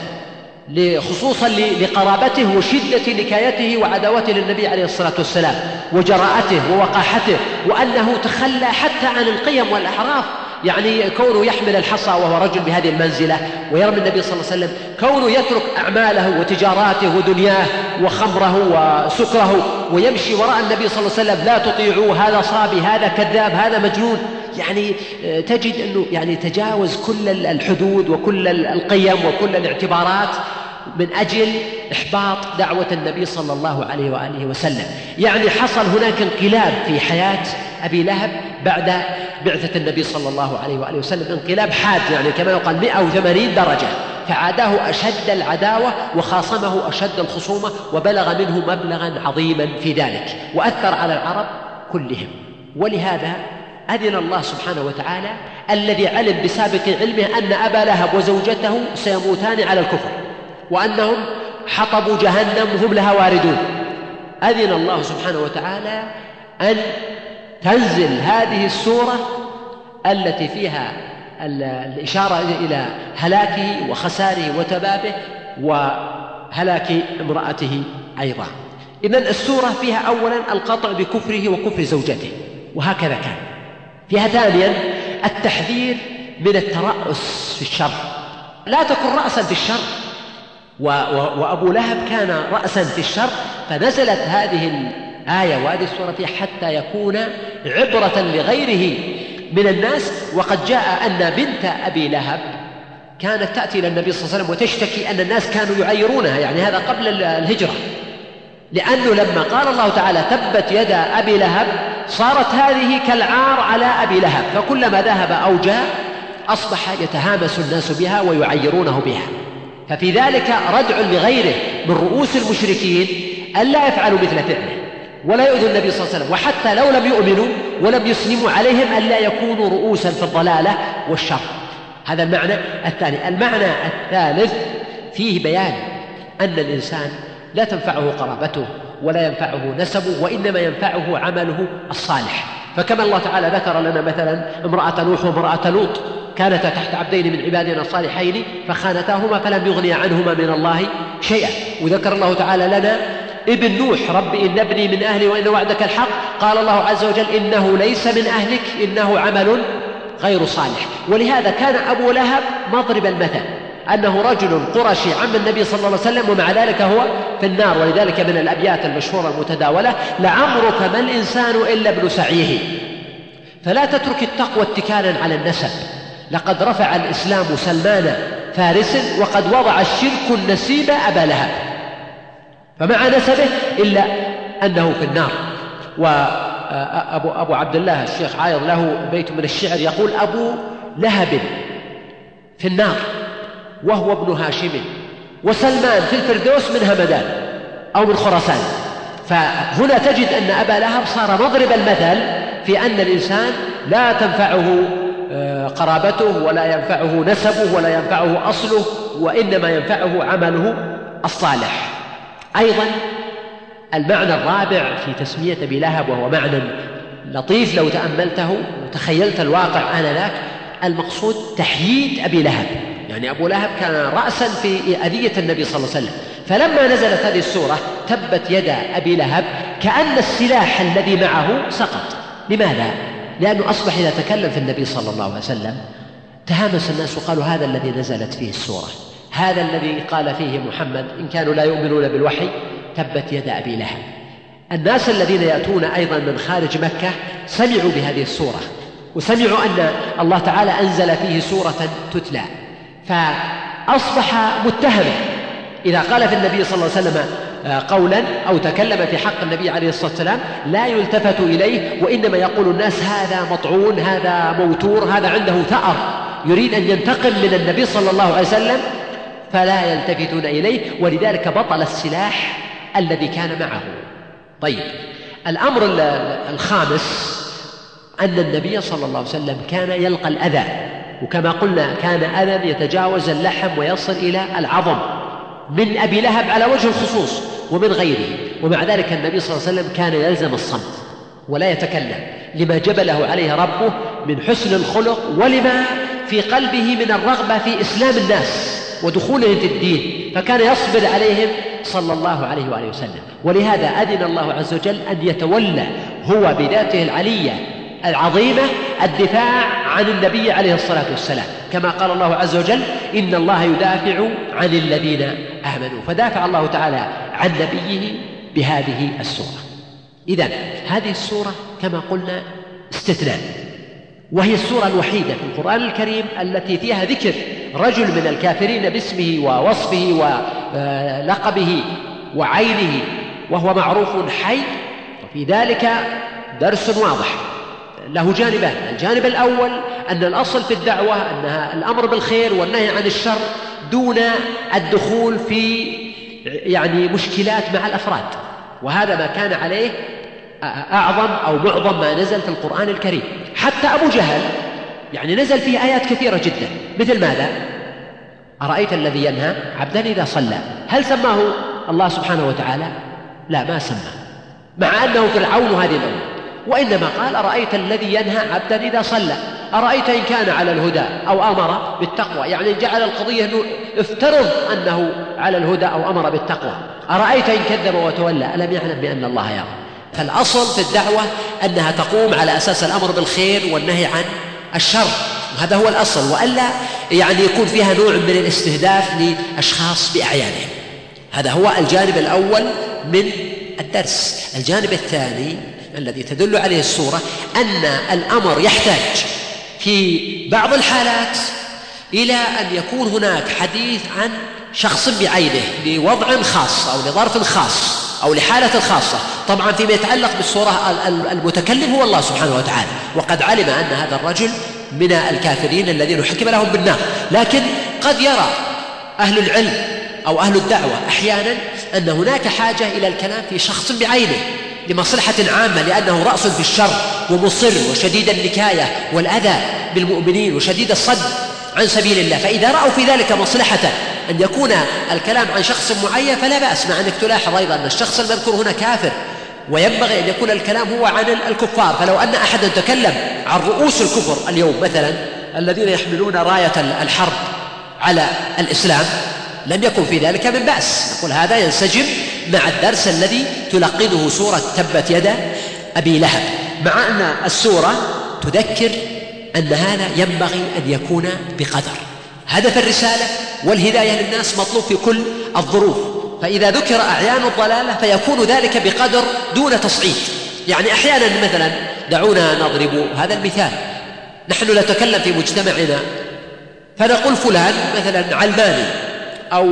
S2: خصوصا لقرابته وشدة نكايته وعداوته للنبي عليه الصلاة والسلام وجراءته ووقاحته، وأنه تخلى حتى عن القيم والأحراف، يعني كونه يحمل الحصى وهو رجل بهذه المنزلة ويرمي النبي صلى الله عليه وسلم، كونه يترك أعماله وتجاراته ودنياه وخمره وسكره ويمشي وراء النبي صلى الله عليه وسلم، لا تطيعوه، هذا صابي، هذا كذاب، هذا مجنون. يعني تجد أنه يعني تجاوز كل الحدود وكل القيم وكل الاعتبارات من أجل إحباط دعوة النبي صلى الله عليه وآله وسلم. يعني حصل هناك انقلاب في حياة أبي لهب بعد بعثة النبي صلى الله عليه وآله وسلم، انقلاب حاد يعني كما يقال مئة وثمانين درجة، فعاداه أشد العداوة وخاصمه أشد الخصومة وبلغ منه مبلغا عظيما في ذلك وأثر على العرب كلهم. ولهذا أذن الله سبحانه وتعالى الذي علم بسابق علمه أن أبا لهب وزوجته سيموتان على الكفر وأنهم حطبوا جهنم هم لها واردون. أذن الله سبحانه وتعالى أن تنزل هذه السورة التي فيها الإشارة إلى هلاكه وخساره وتبابه وهلاك امرأته أيضا. إذن السورة فيها أولا القطع بكفره وكفر زوجته، وهكذا كان. فيها ثانيا التحذير من الترأس في الشر، لا تكن رأسا في الشر، وأبو لهب كان رأسا في الشر، فنزلت هذه الآية وهذه السورة فيها حتى يكون عبرة لغيره من الناس. وقد جاء أن بنت أبي لهب كانت تأتي إلى النبي صلى الله عليه وسلم وتشتكي أن الناس كانوا يعيرونها، يعني هذا قبل الهجرة، لأنه لما قال الله تعالى تبت يدا أبي لهب صارت هذه كالعار على أبي لهب، فكلما ذهب أو جاء أصبح يتهامس الناس بها ويعيرونه بها. ففي ذلك ردع لغيره من رؤوس المشركين ألا يفعلوا مثل فعله ولا يؤذوا النبي صلى الله عليه وسلم، وحتى لو لم يؤمنوا ولم يسلموا عليهم ألا يكونوا رؤوسا في الضلالة والشر. هذا المعنى الثاني. المعنى الثالث فيه بيان أن الإنسان لا تنفعه قرابته ولا ينفعه نسبه، وإنما ينفعه عمله الصالح. فكما الله تعالى ذكر لنا مثلا امرأة نوح وامرأة لوط كانتا تحت عبدين من عبادنا الصالحين فخانتاهما فلم يغنيا عنهما من الله شيئا. وذكر الله تعالى لنا ابن نوح رب إن ابني من أهلي وإن وعدك الحق، قال الله عز وجل إنه ليس من أهلك إنه عمل غير صالح. ولهذا كان أبو لهب مضرب المثل، أنه رجل قرشي عم النبي صلى الله عليه وسلم ومع ذلك هو في النار. ولذلك من الأبيات المشهورة المتداولة لعمرك ما الإنسان إلا ابن سعيه، فلا تترك التقوى اتكالا على النسب، لقد رفع الإسلام سلمان فارس وقد وضع الشرك النسيب أبا لهب، فمع نسبه إلا أنه في النار. وأبو أبو عبد الله الشيخ عايض له بيت من الشعر يقول أبو لهب في النار وهو ابن هاشم، وسلمان في الفردوس من همدان أو من خراسان. فهنا تجد أن أبا لهب صار مضرب المثل في أن الإنسان لا تنفعه قرابته ولا ينفعه نسبه ولا ينفعه أصله، وإنما ينفعه عمله الصالح. أيضا المعنى الرابع في تسمية أبي لهب، وهو معنى لطيف لو تأملته وتخيلت الواقع آنذاك، المقصود تحييد أبي لهب. يعني أبو لهب كان رأسا في أذية النبي صلى الله عليه وسلم، فلما نزلت هذه السورة تبت يدا أبي لهب كأن السلاح الذي معه سقط. لماذا؟ لأنه أصبح إذا تكلم في النبي صلى الله عليه وسلم تهامس الناس وقالوا هذا الذي نزلت فيه السورة، هذا الذي قال فيه محمد إن كانوا لا يؤمنون بالوحي تبت يد أبي لهب. الناس الذين يأتون أيضا من خارج مكة سمعوا بهذه السورة وسمعوا أن الله تعالى أنزل فيه سورة تتلى، فأصبح متهما. إذا قال في النبي صلى الله عليه وسلم قولا أو تكلم في حق النبي عليه الصلاة والسلام لا يلتفت إليه، وإنما يقول الناس هذا مطعون، هذا موتور، هذا عنده ثأر يريد أن ينتقم من النبي صلى الله عليه وسلم، فلا يلتفتون إليه. ولذلك بطل السلاح الذي كان معه. طيب، الأمر الخامس أن النبي صلى الله عليه وسلم كان يلقى الأذى، وكما قلنا كان أذى يتجاوز اللحم ويصل إلى العظم من أبي لهب على وجه الخصوص ومن غيره، ومع ذلك النبي صلى الله عليه وسلم كان يلزم الصمت ولا يتكلم لما جبله عليه ربه من حسن الخلق ولما في قلبه من الرغبة في إسلام الناس ودخولهم في الدين، فكان يصبر عليهم صلى الله عليه وآله وسلم. ولهذا أذن الله عز وجل أن يتولى هو بذاته العلية العظيمة الدفاع عن النبي عليه الصلاة والسلام، كما قال الله عز وجل إن الله يدافع عن الذين آمنوا، فدافع الله تعالى عن نبيه بهذه السورة. إذن هذه السورة كما قلنا استثناء، وهي السورة الوحيدة في القرآن الكريم التي فيها ذكر رجل من الكافرين باسمه ووصفه ولقبه وعينه وهو معروف حي. وفي ذلك درس واضح له جانبان. الجانب الأول أن الأصل في الدعوة أنها الأمر بالخير والنهي عن الشر دون الدخول في يعني مشكلات مع الأفراد، وهذا ما كان عليه أعظم أو معظم ما نزل في القرآن الكريم. حتى أبو جهل يعني نزل فيه آيات كثيرة جدا، مثل ماذا؟ أرأيت الذي ينهى عبدا إذا صلى، هل سماه الله سبحانه وتعالى؟ لا، ما سماه، مع أنه فرعون هذه الأمة، وإنما قال أرأيت الذي ينهى عبدا إذا صلى، أرأيت إن كان على الهدى أو أمر بالتقوى، يعني جعل القضية أنه افترض أنه على الهدى أو أمر بالتقوى، أرأيت إن كذب وتولى ألم يعلم بأن الله يرى. فالأصل في الدعوة أنها تقوم على أساس الأمر بالخير والنهي عن الشر، وهذا هو الأصل، وألا يعني يكون فيها نوع من الاستهداف لأشخاص بأعيانهم. هذا هو الجانب الأول من الدرس. الجانب الثاني الذي تدل عليه السورة أن الأمر يحتاج في بعض الحالات إلى أن يكون هناك حديث عن شخص بعينه لوضع خاص أو لظرف خاص أو لحالة خاصة. طبعا فيما يتعلق بالسورة المتكلم هو الله سبحانه وتعالى، وقد علم أن هذا الرجل من الكافرين الذين حكم لهم بالنار. لكن قد يرى أهل العلم أو أهل الدعوة أحيانا أن هناك حاجة إلى الكلام في شخص بعينه لمصلحة عامة، لأنه رأس في الشر ومصر وشديد النكاية والأذى بالمؤمنين وشديد الصد عن سبيل الله، فإذا رأوا في ذلك مصلحة أن يكون الكلام عن شخص معين فلا بأس، مع أنك تلاحظ أيضا أن الشخص المذكور هنا كافر وينبغي أن يكون الكلام هو عن الكفار. فلو أن أحدا تكلم عن رؤوس الكفر اليوم مثلا الذين يحملون راية الحرب على الإسلام لم يكن في ذلك من بأس، نقول هذا ينسجم مع الدرس الذي تلقنه سورة تبت يدا أبي لهب، مع أن السورة تذكر أن هذا ينبغي أن يكون بقدر. هدف الرسالة والهداية للناس مطلوب في كل الظروف، فإذا ذكر أعيان الضلالة فيكون ذلك بقدر دون تصعيد. يعني أحيانا مثلا دعونا نضرب هذا المثال، نحن نتكلم في مجتمعنا فنقول فلان مثلا علماني أو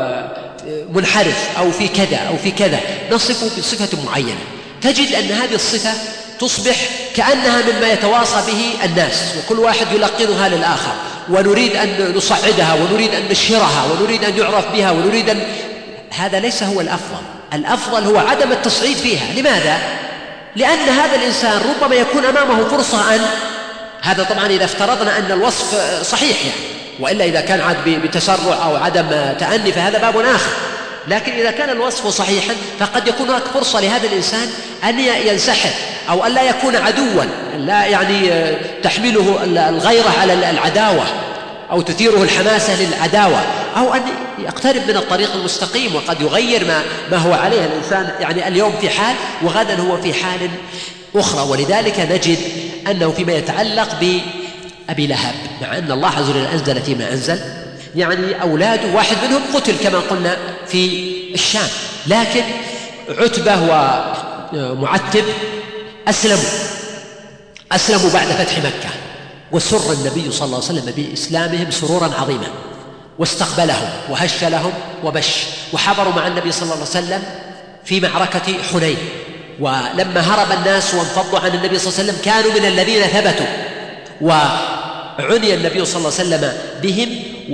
S2: منحرف أو في كذا أو في كذا، نصفه بصفة معينة، تجد أن هذه الصفة تصبح كأنها مما يتواصى به الناس، وكل واحد يلقنها للآخر، ونريد أن نصعدها ونريد أن نشهرها ونريد أن يعرف بها ونريد أن... هذا ليس هو الأفضل. الأفضل هو عدم التصعيد فيها. لماذا؟ لأن هذا الإنسان ربما يكون أمامه فرصة أن، هذا طبعا إذا افترضنا أن الوصف صحيح يعني، وإلا إذا كان عاد بتسرع أو عدم تأني فهذا باب آخر، لكن إذا كان الوصف صحيحا فقد يكون هناك فرصة لهذا الإنسان أن ينسحب أو أن لا يكون عدوا، لا يعني تحمله الغيرة على العداوة أو تثيره الحماسة للعداوة، أو أن يقترب من الطريق المستقيم، وقد يغير ما, ما هو عليه الإنسان يعني اليوم في حال وغدا هو في حال أخرى. ولذلك نجد أنه فيما يتعلق بأبي لهب، مع أن الله عز وجل أنزل فيما أنزل، يعني أولاده واحد منهم قتل كما قلنا في الشام، لكن عتبة ومعتب أسلموا أسلموا بعد فتح مكة، وسر النبي صلى الله عليه وسلم بإسلامهم سرورا عظيما، واستقبلهم وهش لهم وبش، وحضروا مع النبي صلى الله عليه وسلم في معركة حنين. ولما هرب الناس وانفضوا عن النبي صلى الله عليه وسلم كانوا من الذين ثبتوا، وعني النبي صلى الله عليه وسلم بهم،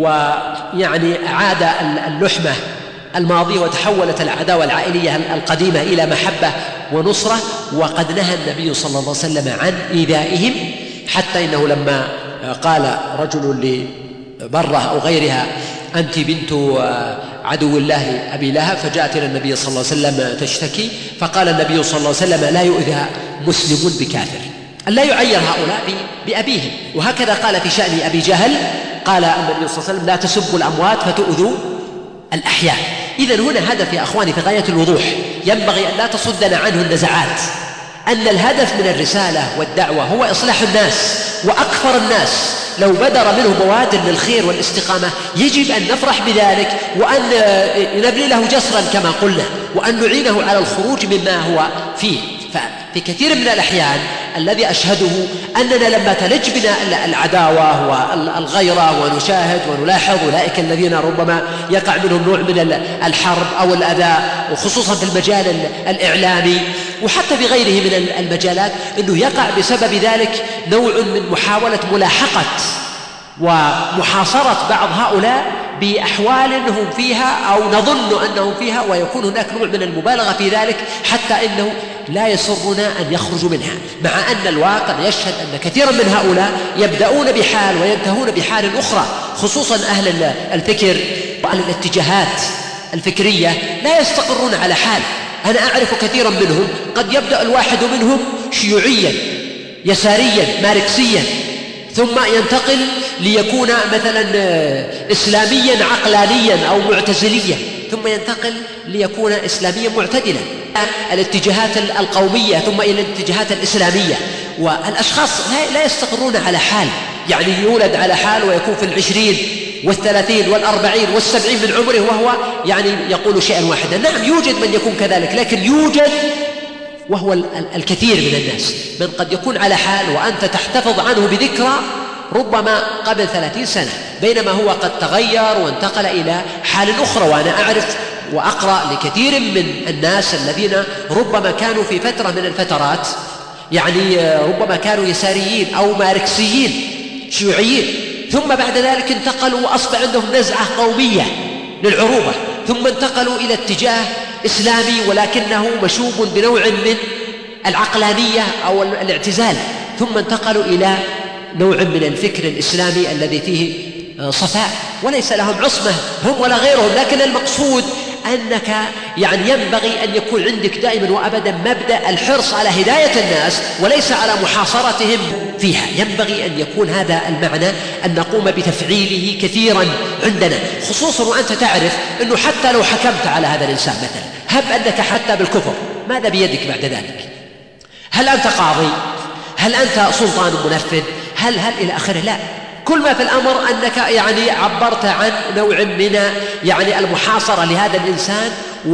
S2: ويعني أعاد اللحمة الماضية وتحولت العداوة العائلية القديمة إلى محبة ونصرة. وقد نهى النبي صلى الله عليه وسلم عن إيذائهم، حتى إنه لما قال رجل لبرة أو غيرها أنت بنت عدو الله أبي لهب، فجاءت إلى النبي صلى الله عليه وسلم تشتكي، فقال النبي صلى الله عليه وسلم لا يؤذى مسلم بكافر، أن لا يعير هؤلاء بأبيهم. وهكذا قال في شأن أبي جهل، قال النبي صلى الله عليه وسلم لا تسبوا الأموات فتؤذوا الأحياء. إذن هنا هدف يا أخواني في غاية الوضوح، ينبغي أن لا تصدنا عنه النزعات، أن الهدف من الرسالة والدعوة هو إصلاح الناس، وأكثر الناس لو بدر منه بوادر للخير والاستقامة يجب أن نفرح بذلك، وأن نبني له جسرا كما قلنا، وأن نعينه على الخروج مما هو فيه. ففي كثير من الأحيان الذي أشهده أننا لما تلج بنا العداوة والغيرة ونشاهد ونلاحظ أولئك الذين ربما يقع منهم نوع من الحرب أو الأذى، وخصوصا في المجال الإعلامي وحتى في غيره من المجالات، أنه يقع بسبب ذلك نوع من محاولة ملاحقة ومحاصرة بعض هؤلاء بأحوال هم فيها أو نظن أنهم فيها، ويكون هناك نوع من المبالغة في ذلك حتى إنه لا يسرنا أن يخرجوا منها، مع أن الواقع يشهد أن كثيرا من هؤلاء يبدأون بحال وينتهون بحال أخرى، خصوصا أهل الفكر وأهل الاتجاهات الفكرية لا يستقرون على حال. أنا أعرف كثيرا منهم قد يبدأ الواحد منهم شيوعيا يساريا ماركسيا، ثم ينتقل ليكون مثلا إسلاميا عقلانيا أو معتزليا، ثم ينتقل ليكون إسلاميا معتدلا، الاتجاهات القومية ثم إلى الاتجاهات الإسلامية. والأشخاص لا يستقرون على حال، يعني يولد على حال ويكون في العشرين والثلاثين والأربعين والسبعين من عمره وهو يعني يقول شيئا واحدا. نعم يوجد من يكون كذلك، لكن يوجد وهو الكثير من الناس من قد يكون على حال وأنت تحتفظ عنه بذكرى ربما قبل ثلاثين سنة، بينما هو قد تغير وانتقل إلى حال أخرى. وأنا أعرف وأقرأ لكثير من الناس الذين ربما كانوا في فترة من الفترات يعني ربما كانوا يساريين أو ماركسيين، شيوعيين، ثم بعد ذلك انتقلوا وأصبح عندهم نزعة قومية للعروبة، ثم انتقلوا إلى اتجاه إسلامي ولكنه مشوب بنوع من العقلانية أو الاعتزال، ثم انتقلوا إلى نوع من الفكر الإسلامي الذي فيه صفاء وليس لهم عصمة هم ولا غيرهم. لكن المقصود أنك يعني ينبغي أن يكون عندك دائما وأبدا مبدأ الحرص على هداية الناس وليس على محاصرتهم فيها. ينبغي أن يكون هذا المعنى أن نقوم بتفعيله كثيرا عندنا، خصوصا وأنت تعرف أنه حتى لو حكمت على هذا الإنسان مثلا، هب أنك حتى بالكفر، ماذا بيدك بعد ذلك؟ هل أنت قاضي؟ هل أنت سلطان منفذ؟ هل هل إلى آخره؟ لا، كل ما في الأمر أنك يعني عبرت عن نوع من يعني المحاصرة لهذا الإنسان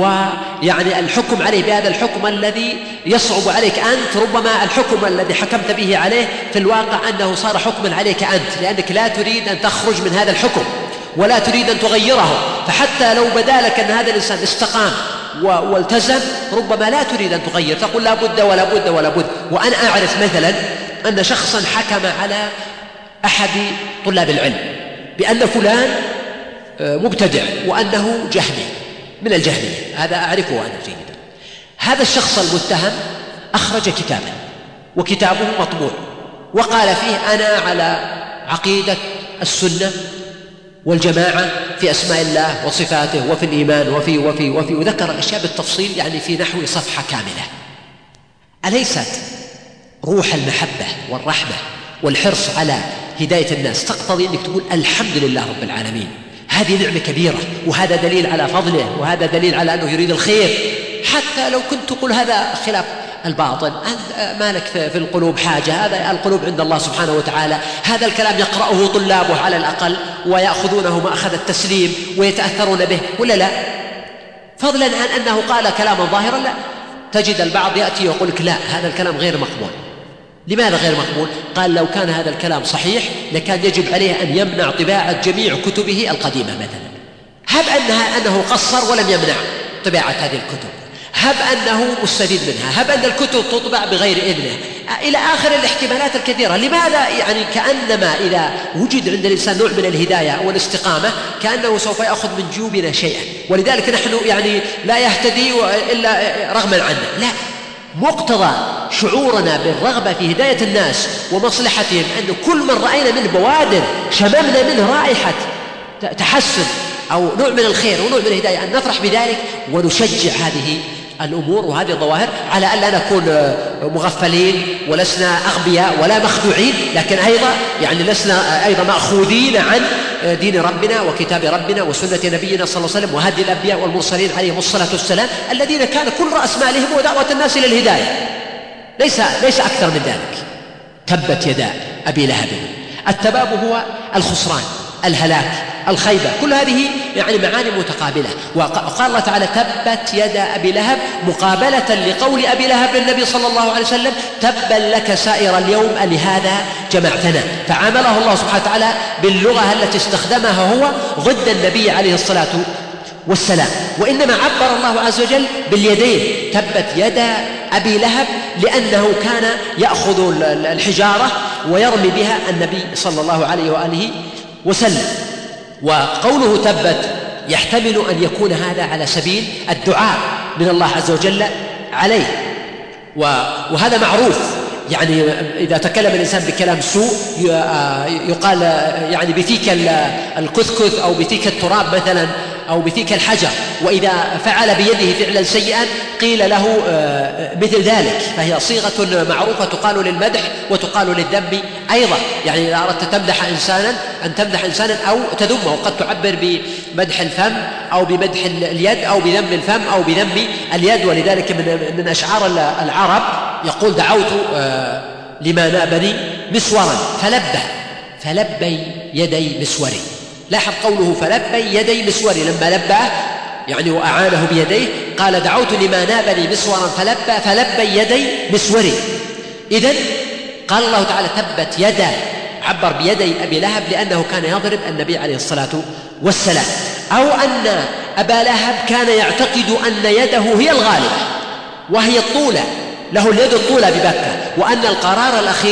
S2: ويعني الحكم عليه بهذا الحكم الذي يصعب عليك أنت. ربما الحكم الذي حكمت به عليه في الواقع أنه صار حكما عليك أنت، لأنك لا تريد أن تخرج من هذا الحكم ولا تريد أن تغيره، فحتى لو بدا لك أن هذا الإنسان استقام والتزم ربما لا تريد أن تغير، تقول لا بد ولا بد ولا بد. وأنا أعرف مثلا أن شخصا حكم على أحد طلاب العلم بأن فلان مبتدع وأنه جهمي من الجهمية، هذا أعرفه أنا جيدا. هذا الشخص المتهم أخرج كتابا وكتابه مطبوع وقال فيه أنا على عقيدة السنة والجماعة في أسماء الله وصفاته وفي الإيمان وفي وفي وفي وذكر الأشياء بالتفصيل يعني في نحو صفحة كاملة. أليست روح المحبة والرحمة والحرص على هداية الناس تقتضي أنك تقول الحمد لله رب العالمين، هذه نعمة كبيرة وهذا دليل على فضله وهذا دليل على أنه يريد الخير، حتى لو كنت تقول هذا خلاف الباطل، ما لك في القلوب حاجة، هذا القلوب عند الله سبحانه وتعالى، هذا الكلام يقرأه طلابه على الأقل ويأخذونه مأخذ التسليم ويتأثرون به ولا لا؟ فضلا عن أنه قال كلاما ظاهرا، لا تجد البعض يأتي ويقول لك لا هذا الكلام غير مقبول. لماذا غير مقبول؟ قال لو كان هذا الكلام صحيح لكان يجب عليه أن يمنع طباعة جميع كتبه القديمة مثلا. هب أنها أنه قصر ولم يمنع طباعة هذه الكتب، هب أنه مستفيد منها، هب أن الكتب تطبع بغير إذنه، إلى آخر الاحتمالات الكثيرة. لماذا؟ يعني كأنما إذا وجد عند الإنسان نوع من الهداية والاستقامة كأنه سوف يأخذ من جيوبنا شيئا، ولذلك نحن يعني لا يهتدي إلا رغما عنا. لا، مقتضى شعورنا بالرغبة في هداية الناس ومصلحتهم أن كل من رأينا منه بوادر شممنا منه رائحة تحسن أو نوع من الخير ونوع من الهداية أن نفرح بذلك ونشجع هذه الأمور وهذه الظواهر، على أن لا نكون مغفلين ولسنا أغبياء ولا مخدوعين، لكن أيضا يعني لسنا أيضا مأخوذين عن دين ربنا وكتاب ربنا وسنة نبينا صلى الله عليه وسلم وهدي الأنبياء والمرسلين عليهم الصلاة والسلام الذين كان كل رأس مالهم ودعوة الناس إلى الهداية، ليس ليس أكثر من ذلك. تبت يدا أبي لهب، التباب هو الخسران، الهلاك، الخيبة، كل هذه يعني معاني متقابلة. وقال الله تعالى تبت يدا أبي لهب مقابلة لقول أبي لهب للنبي صلى الله عليه وسلم تبا لك سائر اليوم لهذا جمعتنا، فعامله الله سبحانه وتعالى باللغة التي استخدمها هو ضد النبي عليه الصلاة والسلام. وإنما عبر الله عز وجل باليدين، تبت يدا أبي لهب لأنه كان يأخذ الحجارة ويرمي بها النبي صلى الله عليه وآله وسلم. وقوله تبت يحتمل أن يكون هذا على سبيل الدعاء من الله عز وجل عليه، وهذا معروف. يعني إذا تكلم الإنسان بكلام سوء يقال يعني بفيك الكثكث أو بفيك التراب مثلا أو بفيك الحجر، وإذا فعل بيده فعلا سيئا قيل له مثل ذلك، فهي صيغة معروفة تقال للمدح وتقال للذم أيضا. يعني إذا أردت تمدح إنسانا أن تمدح إنسانا أو تذمه، وقد تعبر بمدح الفم أو بمدح اليد أو بذم الفم أو بذم اليد. ولذلك من من أشعار العرب يقول دعوت لما نابني مسورا فلبى فلبي يدي مسوري. لاحظ قوله فلبي يدي مسوري، لما لبى يعني وأعانه بيديه قال دعوت لما نابني مسورا فلبى فلبي يدي مسوري. إذن قال الله تعالى تبت يدا، عبر بيدي أبي لهب لأنه كان يضرب النبي عليه الصلاة والسلام، أو أن أبا لهب كان يعتقد أن يده هي الغالبة وهي الطولة، له اليد الطولة ببكة، وأن القرار الأخير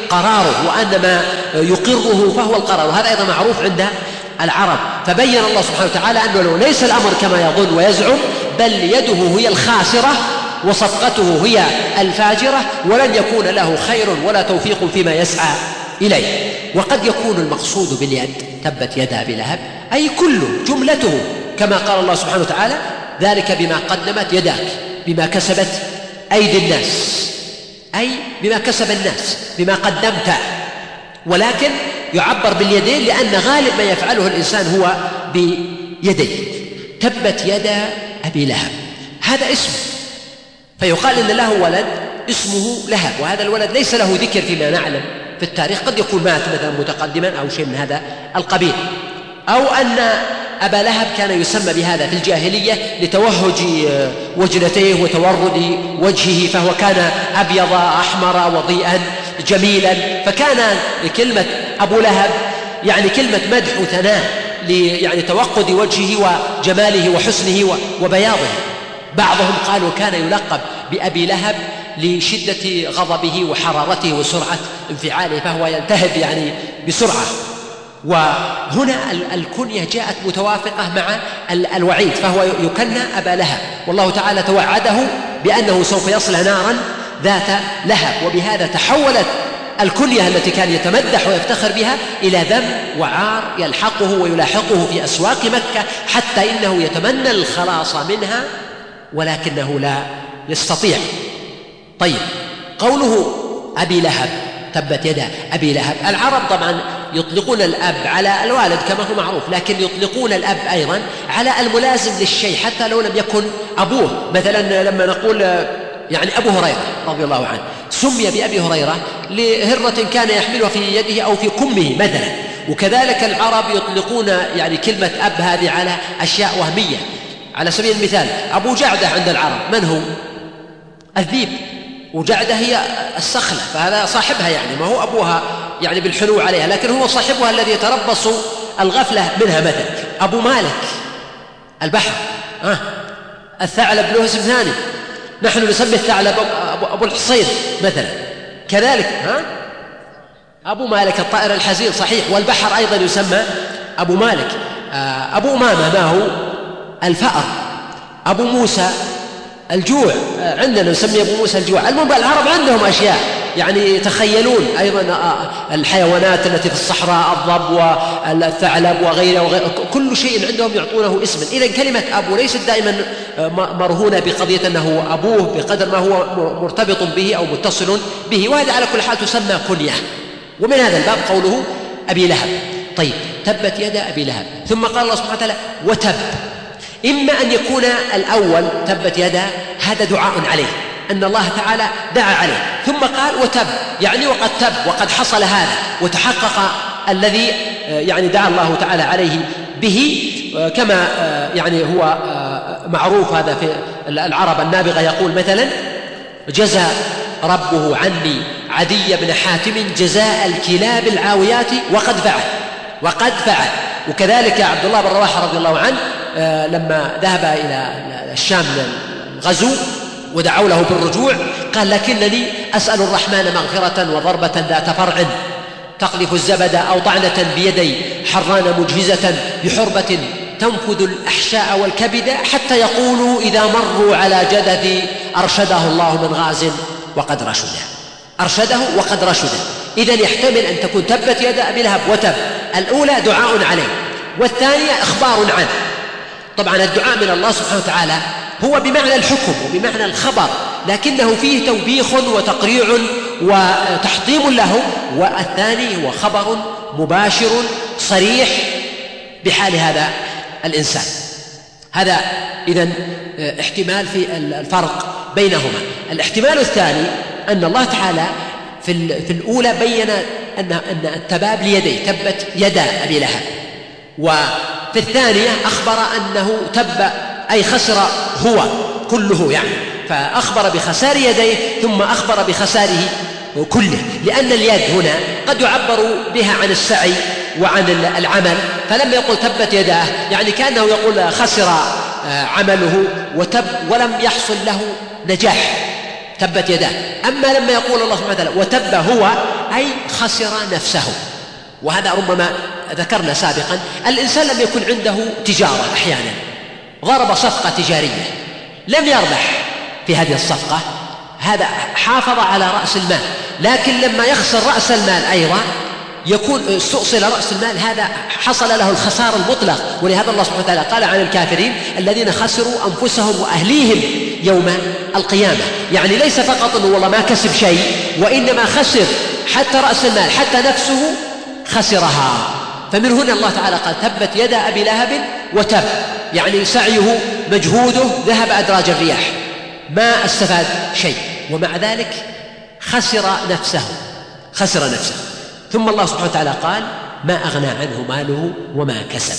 S2: قراره، وأن ما يقره فهو القرار، وهذا أيضا معروف عند العرب. فبين الله سبحانه وتعالى أنه ليس الأمر كما يظن ويزعم، بل يده هي الخاسرة وصفقته هي الفاجرة، ولن يكون له خير ولا توفيق فيما يسعى إليه. وقد يكون المقصود باليد تبت يدا أبي لهب أي كله جملته، كما قال الله سبحانه وتعالى ذلك بما قدمت يداك بما كسبت أيدي الناس، أي بما كسب الناس بما قدمت، ولكن يعبر باليدين لأن غالب ما يفعله الإنسان هو بيديه. تبت يدا أبي لهب هذا اسم، فيقال إن له ولد اسمه لهب، وهذا الولد ليس له ذكر فيما نعلم في التاريخ، قد يكون مات مثلا متقدما أو شيء من هذا القبيل، أو أن أبا لهب كان يسمى بهذا في الجاهلية لتوهج وجنتيه وتورد وجهه، فهو كان أبيض أحمر وضيئا جميلا، فكان كلمة أبو لهب يعني كلمة مدح وثناء يعني توقد وجهه وجماله وحسنه وبياضه. بعضهم قالوا كان يلقب بأبي لهب لشدة غضبه وحرارته وسرعة انفعاله، فهو يلتهب يعني بسرعة. وهنا الكنية جاءت متوافقة مع الوعيد، فهو يكنى أبا لهب، والله تعالى توعده بأنه سوف يصلى نارا ذات لهب، وبهذا تحولت الكنية التي كان يتمدح ويفتخر بها إلى ذم وعار يلحقه ويلاحقه في أسواق مكة، حتى إنه يتمنى الخلاص منها ولكنه لا يستطيع. طيب، قوله أبي لهب تبت يدا أبي لهب، العرب طبعا يطلقون الأب على الوالد كما هو معروف، لكن يطلقون الأب أيضا على الملازم للشيء حتى لو لم يكن أبوه. مثلا لما نقول يعني أبو هريرة رضي الله عنه سمي بأبي هريرة لهرة كان يحملها في يده أو في كمه مثلا. وكذلك العرب يطلقون يعني كلمة أب هذه على أشياء وهمية. على سبيل المثال أبو جعدة عند العرب من هو؟ الذيب، وجعدة هي الصخلة، فهذا صاحبها يعني ما هو أبوها يعني بالحنو عليها، لكن هو صاحبها الذي يتربص الغفلة منها. مثلا أبو مالك البحر، آه. الثعلب له اسم ثاني، نحن نسمي الثعلب أبو الحصين مثلا. كذلك ها أبو مالك الطائر الحزين صحيح، والبحر أيضا يسمى أبو مالك. أبو أمامة ما هو؟ الفأر. أبو موسى الجوع، عندنا نسمي أبو موسى الجوع. المهم العرب عندهم أشياء يعني يتخيلون أيضا الحيوانات التي في الصحراء، الضب والثعلب وغيره وغيره، كل شيء عندهم يعطونه اسما. إذن كلمة أبو ليست دائما مرهونة بقضية أنه أبوه بقدر ما هو مرتبط به أو متصل به، وهذا على كل حال تسمى كنية. ومن هذا الباب قوله أبي لهب. طيب، تبت يدا أبي لهب، ثم قال الله سبحانه وتعالى وتب. إما أن يكون الأول تبت يدا هذا دعاء عليه، أن الله تعالى دعا عليه، ثم قال وتب يعني وقد تب وقد حصل هذا وتحقق الذي يعني دعا الله تعالى عليه به، كما يعني هو معروف هذا في العرب النابغة، يقول مثلا جزى ربه عني عدي بن حاتم جزاء الكلاب العاويات وقد فعل وقد فعل. وكذلك عبد الله بن رواحة رضي الله عنه لما ذهب إلى الشام للغزو ودعوا له بالرجوع قال لكنني أسأل الرحمن مغفرة وضربة ذات فرع تقذف الزبد أو طعنة بيدي حران مجهزة بحربة تنفذ الأحشاء والكبد حتى يقولوا إذا مروا على جدثي أرشده الله من غاز وقد رشده. أرشده وقد رشده. إذن يحتمل أن تكون تبت يد أبي لهب وتب. الأولى دعاء عليه، والثانية إخبار عنه. طبعا الدعاء من الله سبحانه وتعالى هو بمعنى الحكم وبمعنى الخبر، لكنه فيه توبيخ وتقريع وتحطيم له، والثاني هو خبر مباشر صريح بحال هذا الإنسان. هذا إذن احتمال في الفرق بينهما. الاحتمال الثاني أن الله تعالى في, في الأولى بين أن, أن التباب ليديه تبت يدا أبي لهب، وفي الثانية أخبر أنه تب أي خسر هو كله يعني، فأخبر بخسار يديه ثم أخبر بخساره كله، لأن اليد هنا قد يعبر بها عن السعي وعن العمل، فلما يقول تبت يداه يعني كأنه يقول خسر عمله وتب ولم يحصل له نجاح، تبت يداه. أما لما يقول الله سبحانه وتعالى وتب هو أي خسر نفسه. وهذا ربما ذكرنا سابقا، الإنسان لم يكن عنده تجارة، أحيانا ضرب صفقة تجارية لم يربح في هذه الصفقة، هذا حافظ على رأس المال، لكن لما يخسر رأس المال أيضا يكون استؤصل رأس المال، هذا حصل له الخسار المطلق. ولهذا الله سبحانه وتعالى قال عن الكافرين الذين خسروا أنفسهم وأهليهم يوم القيامة. يعني ليس فقط أنه والله ما كسب شيء، وإنما خسر حتى رأس المال، حتى نفسه خسرها. فمن هنا الله تعالى قال تبت يد أبي لهب وتب، يعني سعيه مجهوده ذهب أدراج الرياح، ما استفاد شيء، ومع ذلك خسر نفسه خسر نفسه ثم الله سبحانه وتعالى قال ما أغنى عنه ماله وما كسب.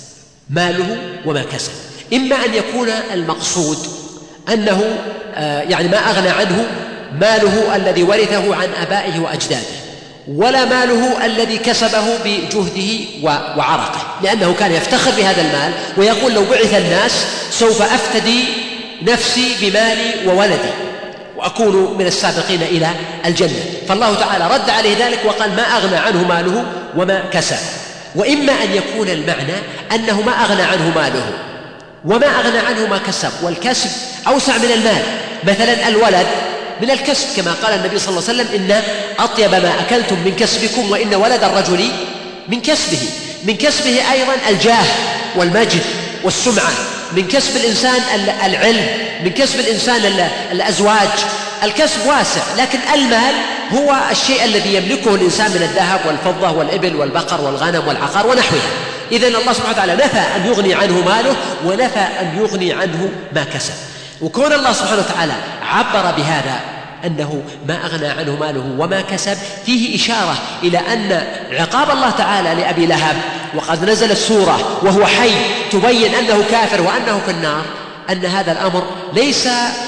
S2: ماله وما كسب، إما أن يكون المقصود أنه يعني ما أغنى عنه ماله الذي ورثه عن آبائه وأجداده، ولا ماله الذي كسبه بجهده وعرقه، لأنه كان يفتخر بهذا المال ويقول لو بعث الناس سوف أفتدي نفسي بمالي وولدي وأكون من السابقين إلى الجنة. فالله تعالى رد عليه ذلك وقال ما أغنى عنه ماله وما كسب. وإما أن يكون المعنى أنه ما أغنى عنه ماله وما أغنى عنه ما كسب، والكسب أوسع من المال. مثلا الولد من الكسب، كما قال النبي صلى الله عليه وسلم إن أطيب ما أكلتم من كسبكم وإن ولد الرجل من كسبه. من كسبه أيضا الجاه والمجد والسمعة، من كسب الإنسان العلم، من كسب الإنسان الأزواج. الكسب واسع، لكن المال هو الشيء الذي يملكه الإنسان من الذهب والفضة والإبل والبقر والغنم والعقار ونحوها. إذن الله سبحانه وتعالى نفى أن يغني عنه ماله ونفى أن يغني عنه ما كسب. وكون الله سبحانه وتعالى عبر بهذا أنه ما أغنى عنه ماله وما كسب فيه إشارة إلى أن عقاب الله تعالى لأبي لهب، وقد نزلت سورة وهو حي تبين أنه كافر وأنه في النار، أن هذا الأمر ليس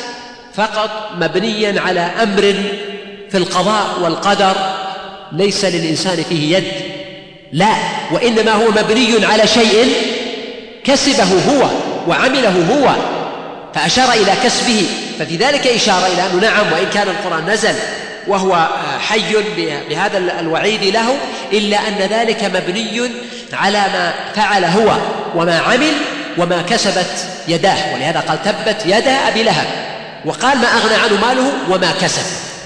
S2: فقط مبنيا على أمر في القضاء والقدر ليس للإنسان فيه يد، لا، وإنما هو مبني على شيء كسبه هو وعمله هو، فأشار إلى كسبه. ففي ذلك إشارة إلى أنه نعم وإن كان القرآن نزل وهو حي بهذا الوعيد له، إلا أن ذلك مبني على ما فعل هو وما عمل وما كسبت يداه. ولهذا قال تبت يدا أبي لهب، وقال ما أغنى عنه ماله وما كسب.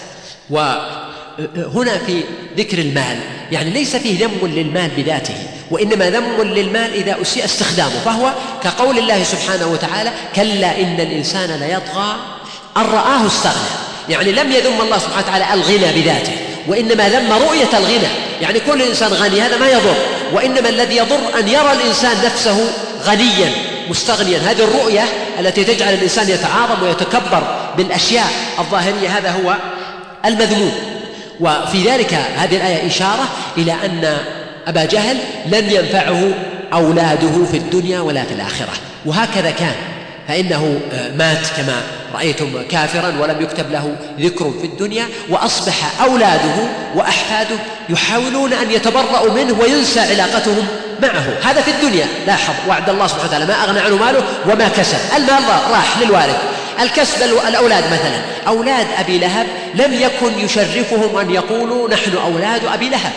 S2: وهنا في ذكر المال يعني ليس فيه ذم للمال بذاته، وإنما ذم للمال إذا أسيء استخدامه، فهو كقول الله سبحانه وتعالى كلا إن الإنسان ليطغى أن رآه استغنى. يعني لم يذم الله سبحانه وتعالى الغنى بذاته، وإنما ذم رؤية الغنى. يعني كل إنسان غني هذا ما يضر، وإنما الذي يضر أن يرى الإنسان نفسه غنيا مستغنيا. هذه الرؤية التي تجعل الإنسان يتعاظم ويتكبر بالأشياء الظاهرية، هذا هو المذموم. وفي ذلك هذه الآية إشارة إلى أن أبا جهل لن ينفعه أولاده في الدنيا ولا في الآخرة، وهكذا كان، فإنه مات كما رأيتم كافرا ولم يكتب له ذكر في الدنيا، وأصبح أولاده وأحفاده يحاولون أن يتبرؤوا منه وينسى علاقتهم معه. هذا في الدنيا. لاحظ وعد الله سبحانه وتعالى ما أغنى عنه ماله وما كسب. المال راح للوارث. الكسب الأولاد مثلا، أولاد أبي لهب لم يكن يشرفهم أن يقولوا نحن أولاد أبي لهب،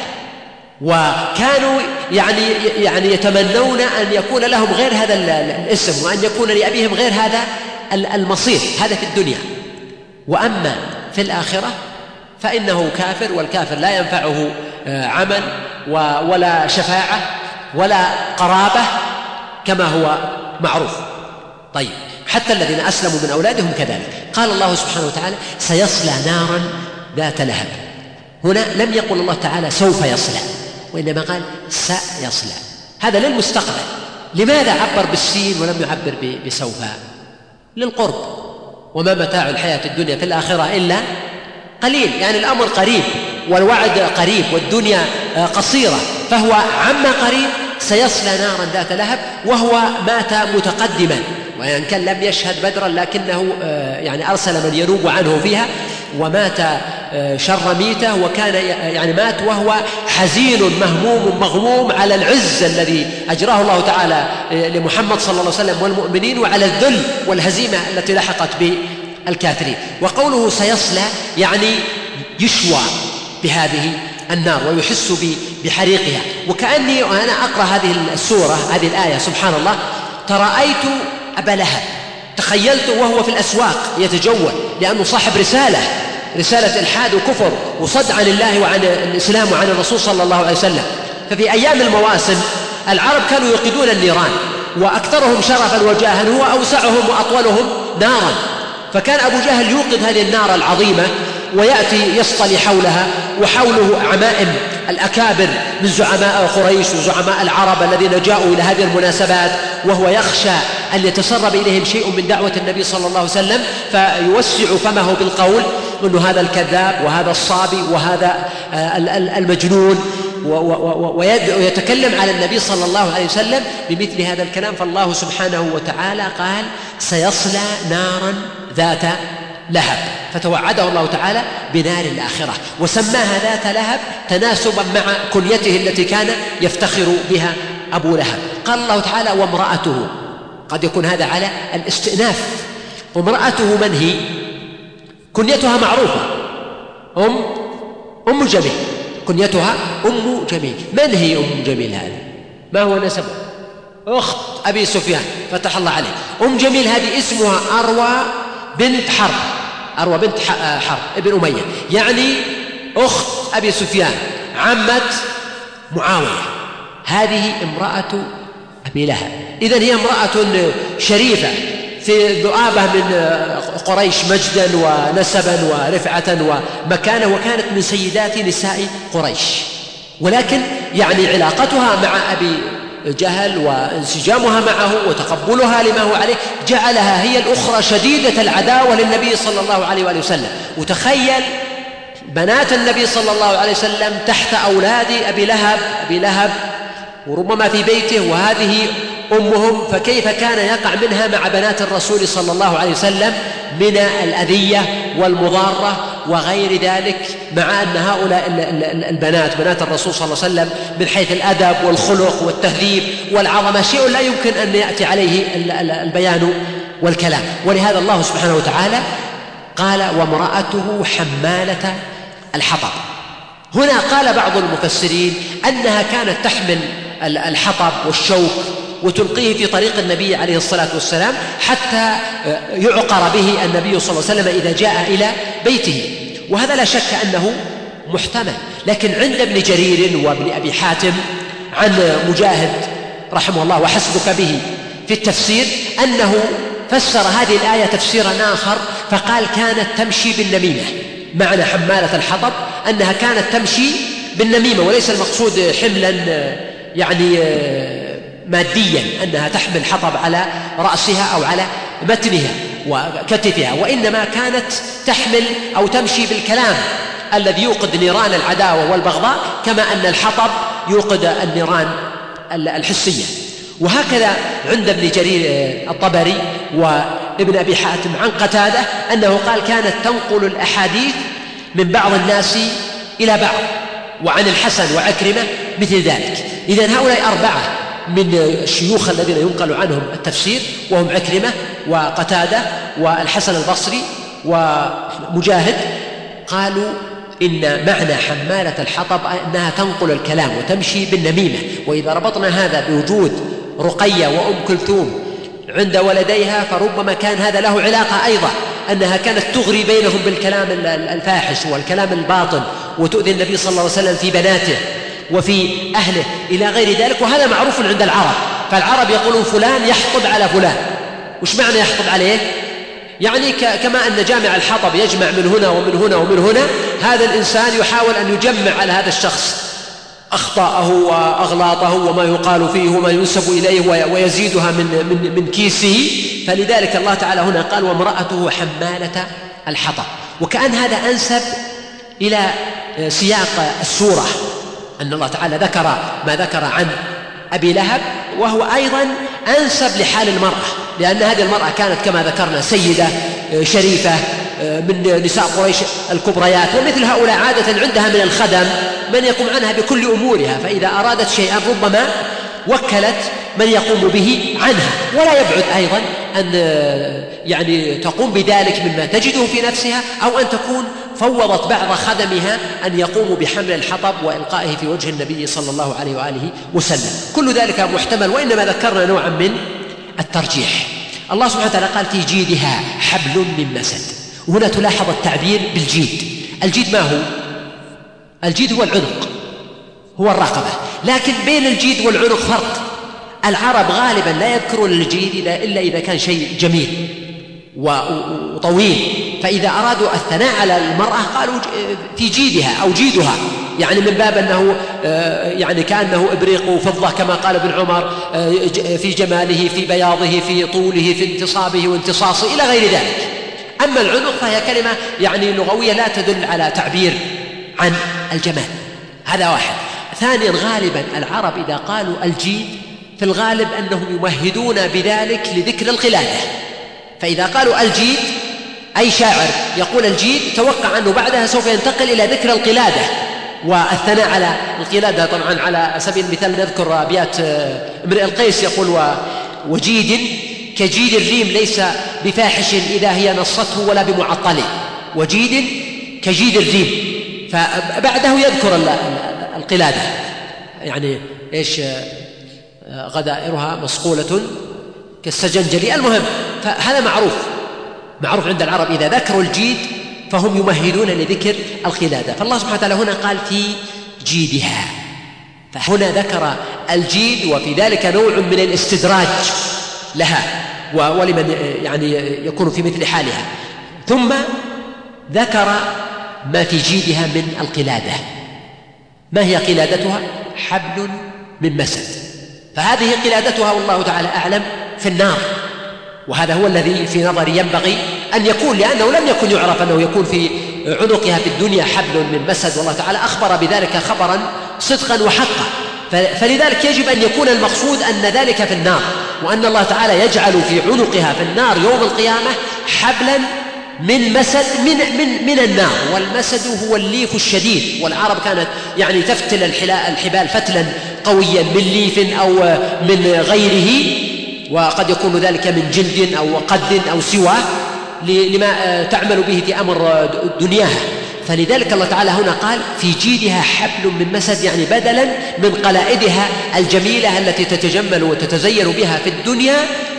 S2: وكانوا يعني يعني يتمنون أن يكون لهم غير هذا الاسم، وأن يكون لأبيهم غير هذا المصير. هذا في الدنيا. وأما في الآخرة فإنه كافر، والكافر لا ينفعه عمل ولا شفاعة ولا قرابة كما هو معروف. طيب، حتى الذين أسلموا من أولادهم كذلك. قال الله سبحانه وتعالى سيصلى نارا ذات لهب. هنا لم يقل الله تعالى سوف يصلى، وإنما قال سيصلى، هذا للمستقبل. لماذا عبر بالسين ولم يعبر بسوف؟ للقرب، وما متاع الحياة الدنيا في الآخرة إلا قليل. يعني الأمر قريب والوعد قريب والدنيا قصيرة، فهو عما قريب سيصلى نارا ذات لهب، وهو مات متقدما، وإن كان لم يشهد بدرا لكنه يعني أرسل من ينوب عنه فيها، ومات شر ميته، وكان يعني مات وهو حزين مهموم مغموم على العز الذي أجراه الله تعالى لمحمد صلى الله عليه وسلم والمؤمنين، وعلى الذل والهزيمة التي لحقت بالكافرين. وقوله سيصلى يعني يشوى بهذه النار ويحس بحريقها. وكأني وأنا أقرأ هذه السورة هذه الآية سبحان الله ترأيت أبا لهب، تخيلته وهو في الأسواق يتجول، لأنه صاحب رسالة رسالة إلحاد وكفر وصد عن الله وعن الإسلام وعن الرسول صلى الله عليه وسلم. ففي أيام المواسم العرب كانوا يوقدون النيران، وأكثرهم شرفا وجاها هو أوسعهم وأطولهم نارا، فكان أبو جهل يوقد هذه النار العظيمة ويأتي يصطلي حولها، وحوله عمائم الأكابر من زعماء قريش وزعماء العرب الذين جاءوا إلى هذه المناسبات، وهو يخشى أن يتسرب إليهم شيء من دعوة النبي صلى الله عليه وسلم، فيوسع فمه بالقول أنه هذا الكذاب وهذا الصابي وهذا المجنون، ويتكلم على النبي صلى الله عليه وسلم بمثل هذا الكلام. فالله سبحانه وتعالى قال سيصلى نارا ذات لهب، فتوعده الله تعالى بنار الآخرة وسماها ذات لهب تناسبا مع كنيته التي كان يفتخر بها أبو لهب. قال الله تعالى وامرأته، قد يكون هذا على الاستئناف. وامرأته من هي؟ كنيتها معروفة، أم أم جميل، كنيتها أم جميل. من هي أم جميل هذه؟ ما هو نسبه؟ أخت أبي سفيان فتح الله عليه. أم جميل هذه اسمها أروى بنت حرب، أروى بنت حرب ابن أمية، يعني أخت أبي سفيان عمة معاوية. هذه امرأة أبي لهب. إذن هي امرأة شريفة في ذؤابة من قريش مجدا ونسبا ورفعة ومكانة، وكانت من سيدات نساء قريش، ولكن يعني علاقتها مع أبي جهل وانسجامها معه وتقبلها لما هو عليه جعلها هي الأخرى شديدة العداوة للنبي صلى الله عليه وآله وسلم. وتخيل بنات النبي صلى الله عليه وسلم تحت أولاد أبي لهب أبي لهب وربما في بيته، وهذه أمهم، فكيف كان يقع منها مع بنات الرسول صلى الله عليه وسلم من الأذية والمضارة وغير ذلك، مع أن هؤلاء البنات بنات الرسول صلى الله عليه وسلم من حيث الأدب والخلق والتهذيب والعظمة شيء لا يمكن أن يأتي عليه البيان والكلام. ولهذا الله سبحانه وتعالى قال وامرأته حمالة الحطب. هنا قال بعض المفسرين أنها كانت تحمل الحطب والشوك وتلقيه في طريق النبي عليه الصلاة والسلام حتى يعقر به النبي صلى الله عليه وسلم إذا جاء إلى بيته. وهذا لا شك أنه محتمل، لكن عند ابن جرير وابن أبي حاتم عن مجاهد رحمه الله وحسبك به في التفسير أنه فسر هذه الآية تفسيرا آخر، فقال كانت تمشي بالنميمة. معنى حمالة الحطب أنها كانت تمشي بالنميمة، وليس المقصود حملا يعني ماديا أنها تحمل حطب على رأسها أو على متنها وكتفها، وإنما كانت تحمل أو تمشي بالكلام الذي يوقد نيران العداوة والبغضاء، كما أن الحطب يوقد النيران الحسية. وهكذا عند ابن جرير الطبري وابن أبي حاتم عن قتادة أنه قال كانت تنقل الأحاديث من بعض الناس إلى بعض، وعن الحسن وعكرمة مثل ذلك. إذن هؤلاء أربعة من الشيوخ الذين ينقل عنهم التفسير، وهم عكرمة وقتادة والحسن البصري ومجاهد، قالوا إن معنى حمالة الحطب أنها تنقل الكلام وتمشي بالنميمة. وإذا ربطنا هذا بوجود رقية وأم كلثوم عند ولديها فربما كان هذا له علاقة أيضا، أنها كانت تغري بينهم بالكلام الفاحش والكلام الباطل وتؤذي النبي صلى الله عليه وسلم في بناته وفي أهله إلى غير ذلك. وهذا معروف عند العرب، فالعرب يقولون فلان يحطب على فلان. وش معنى يحطب عليه؟ يعني كما أن جامع الحطب يجمع من هنا ومن هنا ومن هنا، هذا الإنسان يحاول أن يجمع على هذا الشخص أخطاءه وأغلاطه وما يقال فيه وما ينسب إليه ويزيدها من, من, من كيسه. فلذلك الله تعالى هنا قال وامرأته حمالة الحطب. وكأن هذا أنسب إلى سياق السورة، أن الله تعالى ذكر ما ذكر عن أبي لهب، وهو أيضا أنسب لحال المرأة، لأن هذه المرأة كانت كما ذكرنا سيدة شريفة من نساء قريش الكبريات، ومثل هؤلاء عادة عندها من الخدم من يقوم عنها بكل أمورها، فإذا أرادت شيئا ربما وكلت من يقوم به عنها. ولا يبعد أيضا أن يعني تقوم بذلك مما تجده في نفسها، أو أن تكون فوضت بعض خدمها أن يقوموا بحمل الحطب وإلقائه في وجه النبي صلى الله عليه وآله وسلم. كل ذلك محتمل، وإنما ذكرنا نوعا من الترجيح. الله سبحانه وتعالى قال في جيدها حبل من مسد، وهنا تلاحظ التعبير بالجيد. الجيد ما هو؟ الجيد هو العنق، هو الرقبة، لكن بين الجيد والعنق فرق. العرب غالبا لا يذكرون الجيد إلا إذا كان شيء جميل وطويل، فإذا أرادوا الثناء على المرأة قالوا في جيدها أو جيدها، يعني من باب أنه يعني كأنه إبريق فضة كما قال ابن عمر، في جماله، في بياضه، في طوله، في انتصابه وانتصاصه إلى غير ذلك. أما العنق فهي كلمة يعني لغوية لا تدل على تعبير عن الجمال. هذا واحد. ثانيا، غالبا العرب إذا قالوا الجيد في الغالب أنهم يمهدون بذلك لذكر القلادة، فإذا قالوا الجيد أي شاعر يقول الجيد توقع أنه بعدها سوف ينتقل إلى ذكر القلادة والثناء على القلادة. طبعا على سبيل المثال نذكر أبيات امرئ القيس يقول وجيد كجيد الريم ليس بفاحش إذا هي نصته ولا بمعطل، وجيد كجيد الريم، فبعده يذكر القلادة، يعني إيش غدائرها مصقولة كالسجنجل. المهم، فهذا معروف معروف عند العرب إذا ذكروا الجيد فهم يمهدون لذكر القلادة. فالله سبحانه وتعالى هنا قال في جيدها، فهنا ذكر الجيد، وفي ذلك نوع من الاستدراج لها ولمن يعني يكون في مثل حالها. ثم ذكر ما في جيدها من القلادة. ما هي قلادتها؟ حبل من مسد، فهذه قلادتها والله تعالى أعلم في النار، وهذا هو الذي في نظري ينبغي أن يكون، لأنه لم يكن يعرف أنه يكون في عنقها في الدنيا حبل من مسد، والله تعالى أخبر بذلك خبرا صدقا وحقا، فلذلك يجب أن يكون المقصود أن ذلك في النار، وأن الله تعالى يجعل في عنقها في النار يوم القيامة حبلا من مسد من, من, من النار. والمسد هو الليف الشديد، والعرب كانت يعني تفتل الحبال فتلا قويا من ليف أو من غيره، وقد يكون ذلك من جلد أو قد أو سواه لما تعمل به في أمر دنياها. فلذلك الله تعالى هنا قال في جيدها حبل من مسد، يعني بدلا من قلائدها الجميلة التي تتجمل وتتزين بها في الدنيا.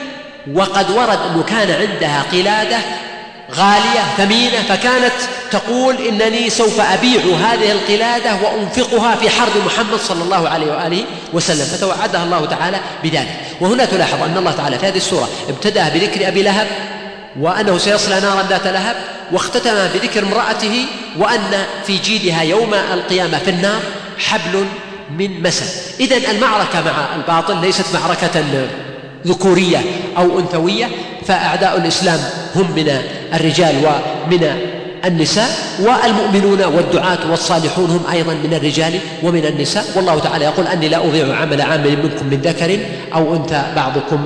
S2: وقد ورد أنه كان عندها قلادة غالية ثمينة، فكانت تقول إنني سوف أبيع هذه القلادة وأنفقها في حرب محمد صلى الله عليه وآله وسلم، فتوعدها الله تعالى بذلك. وهنا تلاحظ أن الله تعالى في هذه السورة ابتدأ بذكر أبي لهب وأنه سيصلى نارا ذات لهب، واختتم بذكر امرأته وأن في جيدها يوم القيامة في النار حبل من مسد. إذن المعركة مع الباطل ليست معركة ذكورية أو أنثوية، فأعداء الإسلام هم من الرجال ومن النساء، والمؤمنون والدعاة والصالحون هم أيضا من الرجال ومن النساء. والله تعالى يقول أني لا أضيع عمل عامل منكم من ذكر أو أنثى بعضكم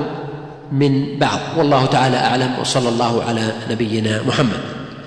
S2: من بعض، والله تعالى أعلم، وصلى الله على نبينا محمد.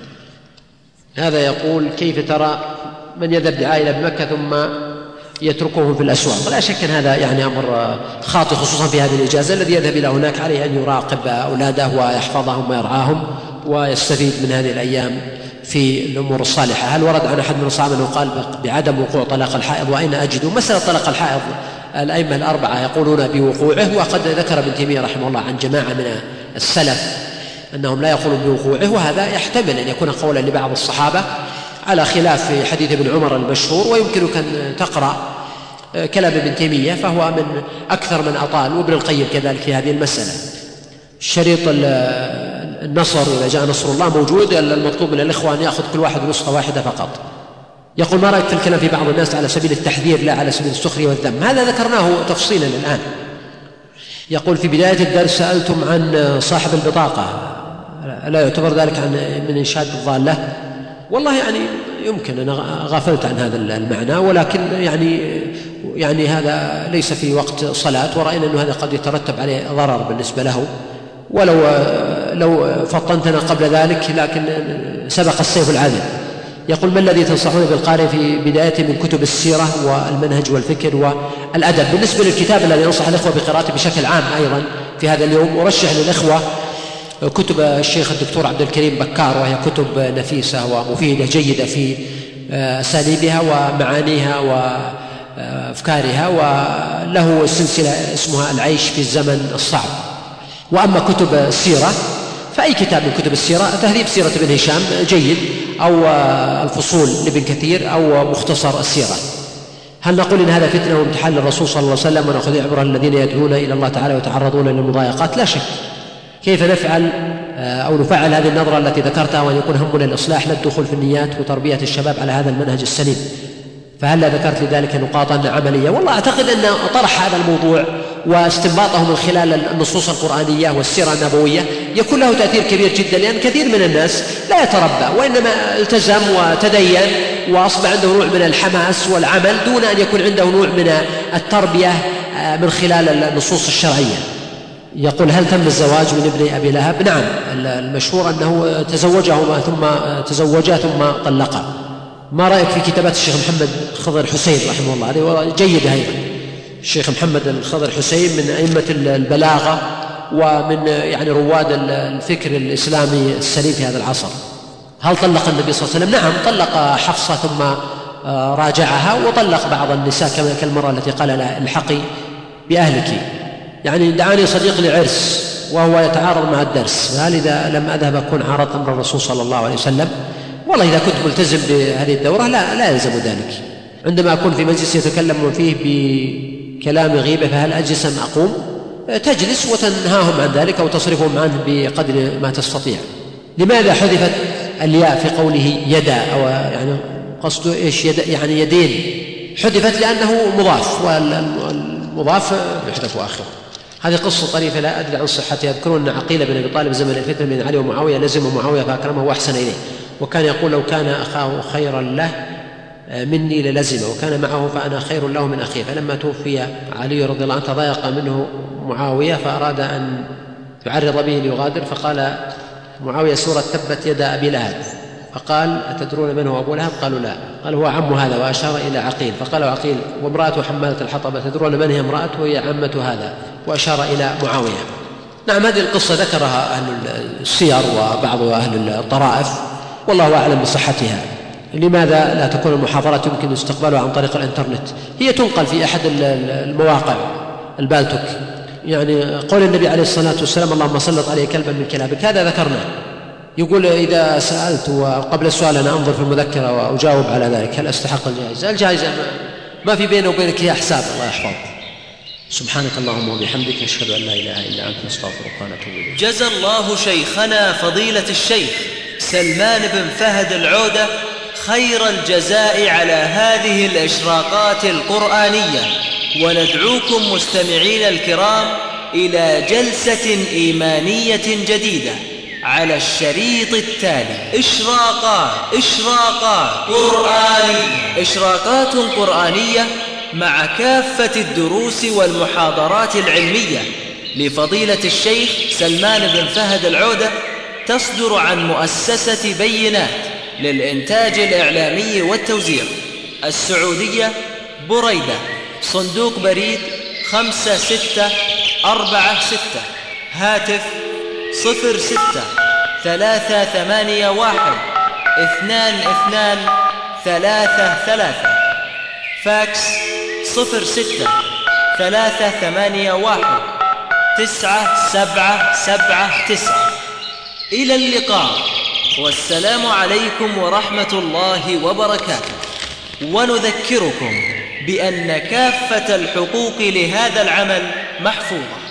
S2: هذا يقول كيف ترى من يذهب لعائلة بمكة ثم يتركهم في الأسواق؟ لا شك أن هذا يعني أمر خاطئ، خصوصا في هذه الإجازة. الذي يذهب إلى هناك عليه أن يراقب أولاده ويحفظهم ويرعاهم ويستفيد من هذه الأيام في الأمور الصالحة. هل ورد عن أحد من الصحابة أنه قال بعدم وقوع طلاق الحائض وأين أجده؟ مسألة طلاق الحائض الأئمة الأربعة يقولون بوقوعه، وقد ذكر ابن تيمية رحمه الله عن جماعة من السلف أنهم لا يقولون بوقوعه، وهذا يحتمل أن يكون قولا لبعض الصحابة على خلاف في حديث ابن عمر المشهور. ويمكنك أن تقرأ كلام ابن تيمية فهو من أكثر من أطال، وابن القيم كذلك في هذه المسألة. شريط النصر إذا جاء نصر الله موجود، المطلوب من الإخوة أن يأخذ كل واحد نسخة واحدة فقط. يقول ما رأيك في الكلام في بعض الناس على سبيل التحذير لا على سبيل السخرية والذم؟ هذا ذكرناه تفصيلا الآن. يقول في بداية الدرس سألتم عن صاحب البطاقة، لا يعتبر ذلك عن من إنشاد الضالة؟ والله يعني يمكن أنا غافلت عن هذا المعنى، ولكن يعني يعني هذا ليس في وقت صلاة، ورأينا أن هذا قد يترتب عليه ضرر بالنسبة له، ولو لو فطنتنا قبل ذلك لكن سبق السيف العاذل. يقول ما الذي تنصحون بالقارئ في بدايته من كتب السيرة والمنهج والفكر والأدب؟ بالنسبة للكتاب الذي أنصح الإخوة بقراءته بشكل عام أيضا في هذا اليوم، ورشح للإخوة كتب الشيخ الدكتور عبد الكريم بكار، وهي كتب نفيسة ومفيدة جيدة في أساليبها ومعانيها وأفكارها، وله سلسلة اسمها العيش في الزمن الصعب. وأما كتب السيرة فأي كتاب من كتب السيرة، تهذيب سيرة ابن هشام جيد، أو الفصول لابن كثير، أو مختصر السيرة. هل نقول إن هذا فتنة وامتحان للرسول صلى الله عليه وسلم ونأخذ عبرة الذين يدعون إلى الله تعالى ويتعرضون للمضايقات؟ لا شك. كيف نفعل أو نفعل هذه النظرة التي ذكرتها، وأن يكون همنا الإصلاح لا الدخول في النيات وتربية الشباب على هذا المنهج السليم؟ فهل ذكرت لذلك نقاطا عملية؟ والله أعتقد أن طرح هذا الموضوع واستنباطه من خلال النصوص القرآنية والسيرة النبوية يكون له تأثير كبير جدا، لأن كثير من الناس لا يتربى، وإنما التزم وتدين وأصبح عنده نوع من الحماس والعمل دون أن يكون عنده نوع من التربية من خلال النصوص الشرعية. يقول: هل تم الزواج من ابن أبي لهب؟ نعم، المشهور أنه تزوجه ثم تزوجه ثم طلقه. ما رأيك في كتابات الشيخ محمد خضر حسين رحمه الله؟ هذه جيدة أيضا. الشيخ محمد الخضر حسين من أئمة البلاغة ومن يعني رواد الفكر الإسلامي السليم في هذا العصر. هل طلق النبي صلى الله عليه وسلم؟ نعم، طلق حفصة ثم راجعها، وطلق بعض النساء كما كالمرأة التي قال لها: الحقي بأهلك. يعني دعاني صديق لعرس وهو يتعارض مع الدرس، هل إذا لم أذهب أكون عارض أمر الرسول صلى الله عليه وسلم؟ والله إذا كنت ملتزم بهذه الدورة لا لا يلزم ذلك. عندما أكون في مجلس يتكلم فيه بكلام غيبة فهل أجلس أم أقوم؟ تجلس وتنهاهم عن ذلك أو تصرفهم عنه بقدر ما تستطيع. لماذا حذفت الياء في قوله يدا، أو يعني قصده إيش يد يعني يدين؟ حذفت لأنه مضاف، والمضاف يحذف آخره. هذه قصة طريفة لا أدري عن صحتها. يذكرون أن عقيل بن أبي طالب زمن الفتنة بين علي ومعاوية لزم معاوية فأكرمه وأحسن إليه، وكان يقول: لو كان أخاه خيرا له مني للزمه، وكان معه فأنا خير له من أخيه. فلما توفي علي رضي الله عنه تضايق منه معاوية فأراد أن يعرض به ليغادر، فقال معاوية: سورة تبت يد أبي لهب. فقال: أتدرون من هو أبو لهب؟ قالوا: لا. قال: هو عم هذا، وأشار إلى عقيل. فقال عقيل: وامرأته حمالة الحطب، تدرون من هي امرأته؟ هي عمة هذا، وأشار إلى معاوية. نعم، هذه القصة ذكرها أهل السير وبعض أهل الطرائف، والله أعلم بصحتها. لماذا لا تكون المحاضرات يمكن استقبالها عن طريق الانترنت؟ هي تنقل في أحد المواقع البالتوك، يعني قول النبي عليه الصلاة والسلام: اللهم سلط عليه كلبا من كلابك، هذا ذكرناه. يقول: إذا سألت وقبل السؤال أنا أنظر في المذكرة وأجاوب على ذلك، هل أستحق الجائزة؟ الجائزة ما في بينه وبينك هي حساب، الله يحفظك. سبحانك اللهم وبحمدك، أشهد أن لا إله إلا أنت، نستغفرك ونتوب إليك.
S1: جزى الله شيخنا فضيلة الشيخ سلمان بن فهد العودة خير الجزاء على هذه الإشراقات القرآنية، وندعوكم مستمعين الكرام إلى جلسة إيمانية جديدة على الشريط التالي: إشراقات إشراقات قرآنية إشراقات قرآنية مع كافة الدروس والمحاضرات العلمية لفضيلة الشيخ سلمان بن فهد العودة، تصدر عن مؤسسة بينات للإنتاج الإعلامي والتوزيع، السعودية، بريدة، صندوق بريد خمسة ستة أربعة ستة، هاتف صفر ستة ثلاثة ثمانية واحد اثنان اثنان ثلاثة ثلاثة، فاكس صفر ستة ثلاثة ثمانية واحد تسعة سبعة سبعة تسعة. إلى اللقاء، والسلام عليكم ورحمة الله وبركاته. ونذكركم بأن كافة الحقوق لهذا العمل محفوظة.